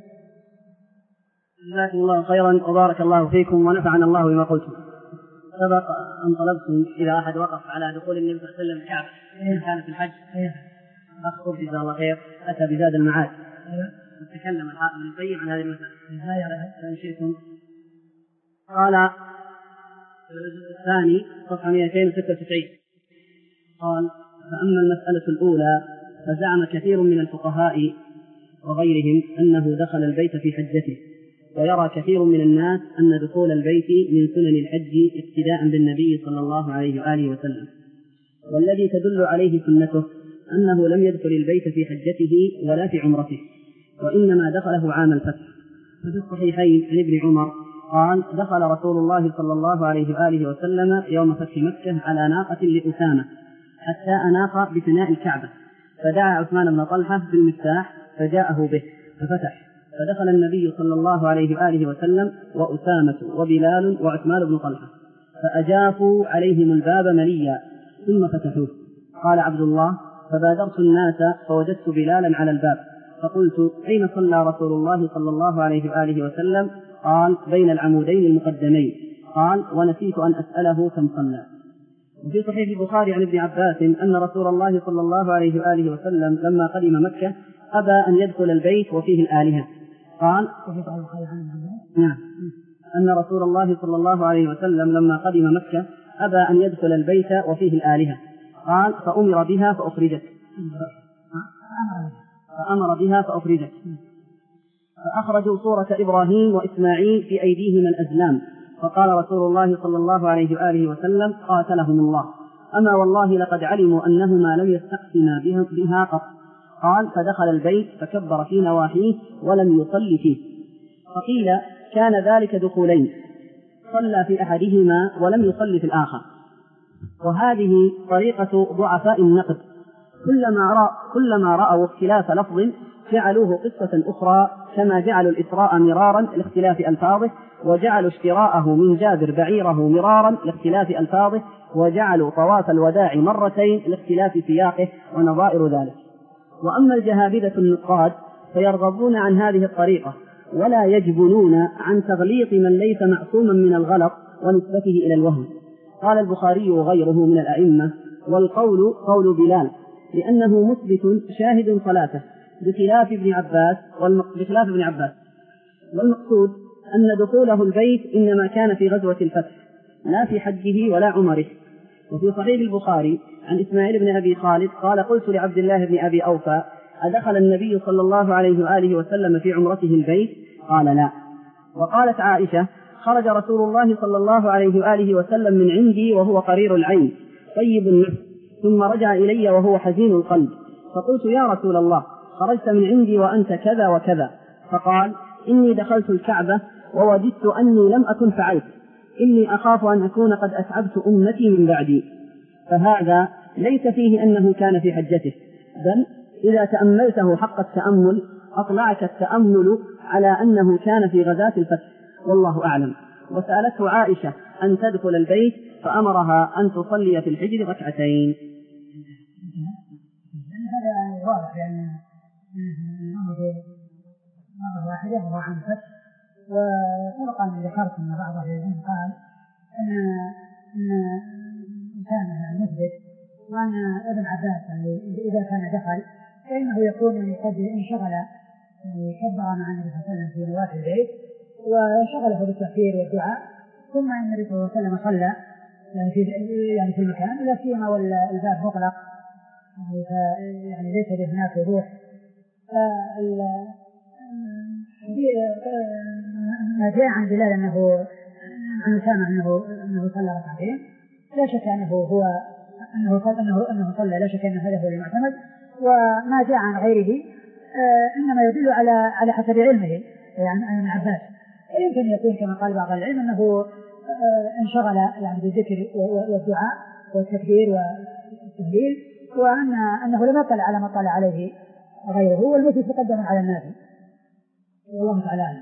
جزاكم الله خيرا وبارك الله فيكم ونفعنا الله بما قلتم. سبق أن طلبتم إذا أحد وقف على دخول النبي صلى الله عليه وسلم الكعبة إن كان في الحج أخطب جزاه الله خير أتى بزاد المعاد وتكلم الحافظ ابن القيم عن هذه المسألة إن شئتم. قال في الجزء الثاني صفحة مئتين وستة وتسعين قال فأما المسألة الأولى فزعم كثير من الفقهاء وغيرهم أنه دخل البيت في حجته، ويرى كثير من الناس أن دخول البيت من سنن الحج اقتداء بالنبي صلى الله عليه وآله وسلم، والذي تدل عليه سنته أنه لم يدخل البيت في حجته ولا في عمرته، وإنما دخله عام الفتح. ففي الصحيحين عن ابن عمر قال دخل رسول الله صلى الله عليه وآله وسلم يوم فتح مكة على ناقة لأسامة حتى أناق بفناء الكعبة، فدعا عثمان بن طلحة بالمفتاح فجاءه به ففتح، فدخل النبي صلى الله عليه وآله وسلم وأسامة وبلال وعثمان بن طلحة فأجافوا عليهم الباب مليا ثم فتحوه. قال عبد الله فبادرت الناس فوجدت بلالا على الباب فقلت أين صلى رسول الله صلى الله عليه وآله وسلم؟ قال بين العمودين المقدمين. قال ونسيت أن أسأله كم صلى. وفي صحيح البخاري عن ابن عباس أن رسول الله صلى الله عليه وآله وسلم لما قدم مكة أبى أن يدخل البيت وفيه الآلهة. قال نعم أن رسول الله صلى الله عليه وسلم لما قدم مكة أبى أن يدخل البيت وفيه الآلهة. قال فأمر بها فأخرجت فأمر بها فأخرجت فأخرجوا صورة إبراهيم وإسماعيل في أيديهما الأزلام، فقال رسول الله صلى الله عليه وآله وسلم قاتلهم الله، أما والله لقد علموا أنهما لم يستقسما بها, بها قط. قال: فدخل البيت فكبر في نواحيه ولم يصل فيه. فقيل: كان ذلك دخولين، صلى في أحدهما ولم يصل في الآخر. وهذه طريقة ضعفاء النقد، كلما, رأ كلما رأوا اختلاف لفظ جعلوه قصة أخرى، كما جعلوا الإسراء مرارا لاختلاف ألفاظه، وجعلوا اشتراءه من جابر بعيره مرارا لاختلاف ألفاظه، وجعلوا طواف الوداع مرتين لاختلاف سياقه ونظائر ذلك. وأما الجهابذة النقاد فيرغبون عن هذه الطريقة، ولا يجبنون عن تغليط من ليس معصوما من الغلط ونسبته إلى الوهم. قال البخاري وغيره من الأئمة: والقول قول بلال، لأنه مثبت شاهد صلاته، بخلاف ابن عباس بخلاف ابن عباس والمقصود أن دخوله البيت إنما كان في غزوة الفتح، لا في حجه ولا عمره. وفي صحيح البخاري عن إسماعيل بن أبي خالد قال: قلت لعبد الله بن أبي أوفى: أدخل النبي صلى الله عليه وآله وسلم في عمرته البيت؟ قال: لا. وقالت عائشة: خرج رسول الله صلى الله عليه وآله وسلم من عندي وهو قرير العين طيب النفس، ثم رجع إلي وهو حزين القلب، فقلت: يا رسول الله، خرجت من عندي وأنت كذا وكذا. فقال: إني دخلت الكعبة ووددت أني لم أكن فعلت، إني أخاف أن أكون قد أتعبت أمتي من بعدي. فهذا ليس فيه أنه كان في حجته، بل إذا تأملته حق التأمل أطلعك التأمل على أنه كان في غزاة الفتح، والله أعلم. وسألته عائشة أن تدخل البيت فأمرها أن تصلي في الحجر ركعتين. هذا واضح لأن مرة واحدة وهو عن الفتح. وسبق أن ذكرت أن بعض أهل العلم قال أن أن كان مثبت، وأن ابن عباس إذا كان دخل فإنه يكون قد انشغل كبر مع النبي صلى الله عليه وسلم في نواة البيت وشغله بالتكبير والدعاء، ثم أن النبي صلى الله عليه وسلم صلى يعني في يعني في المكان، لا سيما والباب مغلق يعني ليس هناك وضوح. ما جاء عن بلال أنه عن سامع أنه أنه صلى ركعتين، لا شك أنه هو أنه صلى أنه أنه صلى لا شك أن هذا هو المعتمد. وما جاء عن غيره إنما يدل على على حسب علمه يعني عن عباس. يمكن يكون كما قال بعض العلم أنه انشغل يعني بالذكر والدعاء والتكبير والتهليل، وأن أنه لم يطلع على ما طلع عليه غيره، والذي تقدم على الناس. والله تعالى أعلم.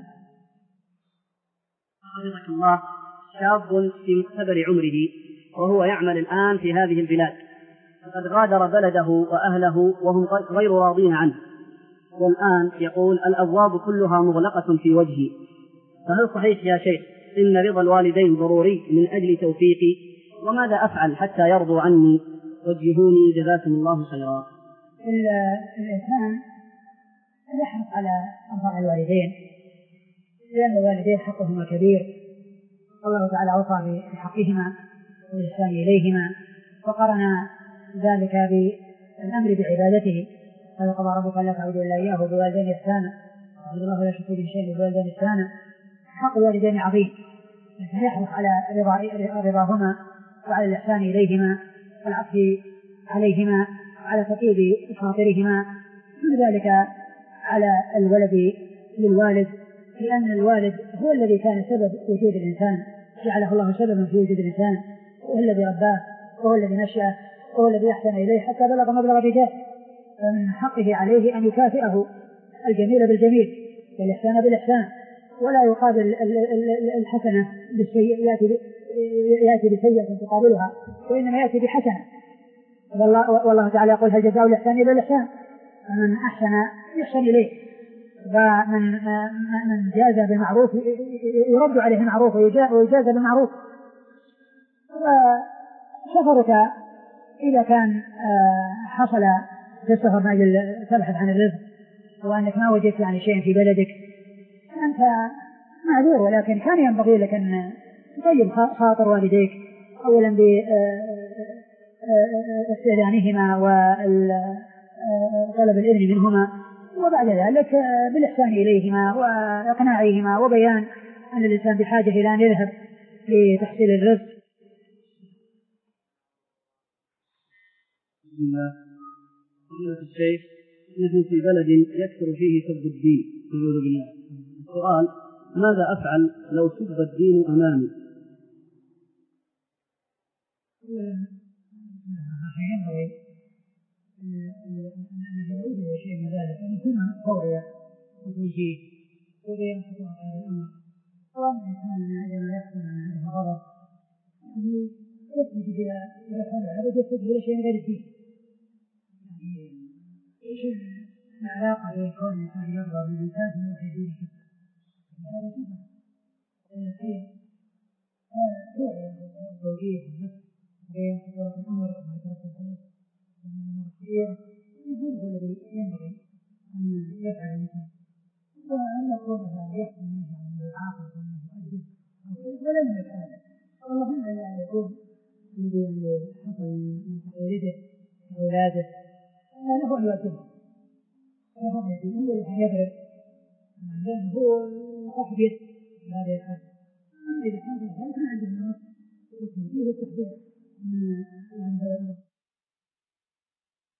حفظك الله، شاب في مقتبل عمره وهو يعمل الآن في هذه البلاد، فقد غادر بلده وأهله وهم غير راضين عنه، والآن يقول: الأبواب كلها مغلقة في وجهي، فهل صحيح يا شيخ إن رضا الوالدين ضروري من أجل توفيقي؟ وماذا أفعل حتى يرضوا عني؟ وجهوني جزاكم الله خيرا. الإنسان يحرص على أرضاء الوالدين، لأن الوالدين حقهما كبير، الله تعالى أوصى بحقهما والإحسان إليهما، وقرن ذلك بالأمر بعبادته. قال: قضى ربك ألا تعبدوا إلا إياه وبالوالدين إحسانا واعبدوا الله ولا تشركوا به شيئا وبالوالدين إحسانا. حق الوالدين عظيم، فيحرص على رضاهما وعلى الإحسان إليهما والعطف عليهما وعلى تطيب خاطرهما، كل ذلك على الولد للوالد، لأن الوالد هو الذي كان سبب وجود الإنسان، جعله الله سببا في وجود الإنسان، وهو الذي رباه وهو الذي نشأه وهو الذي أحسن إليه حتى بلغ مبلغ الرجال. فمن حقه عليه أن يكافئه الجميل بالجميل والإحسان بالإحسان، ولا يقابل الحسنة بالسيئة يأتي بسيئة تقابلها، وإنما يأتي بحسنة. والله, والله تعالى يقول: هل جزاء الإحسان إلا الإحسان؟ فمن أحسن يحسن إليه، ومن من جاز بالمعروف يرد عليه المعروف ويجاز بالمعروف. وسفرك إذا كان حصل في السفر ما يجل تبحث عن الرزق وأنك ما وجدت يعني شيء في بلدك أنت معذور، ولكن كان ينبغي لك أن تطيب خاطر والديك أولا باستئذانهما وطلب الإذن منهما، وبعد ذلك بالإحسان إليهما وإقناعهما وبيان أن الإنسان بحاجة إلى أن يذهب لتحصيل الرزق. بسم الله. فضيلة الشيخ، نحن في بلد يكثر فيه سب الدين نعوذ بالله. السؤال: ماذا أفعل لو سب الدين أمامي؟ ينبغي أن يوجد شيء من ذلك أن يكون توعية وتوجيه وبيان خطوات هذا الأمر. وأن الإنسان عندما يحصل عن عنده غضب يعني يتجه إلى إلى كان العبد يتجه إلى شيء غير الدين. يعني شيء العلاقة بين كون الإنسان يغضب من إنسان من وحي دينه هذا كفر. هي توعية وتوجيه والنصح وبيان خطوات الأمر وما يترتب عليه من الأمور الخطيرة. هذا هو الذي ينبغي أن يفعل الإنسان. وأن يكون يحكم منه عن العاقل وأنه يؤدب ولم يفعل. اللهم إلا أن يكون الذي حصل من تقليده أولاده له أن يؤدبه له أن يؤدبه ويضرب لأنه هو تحديث هذا الحد. أما إذا كان الإنسان عنده النص والتوجيه والتحذير من هذا الأمر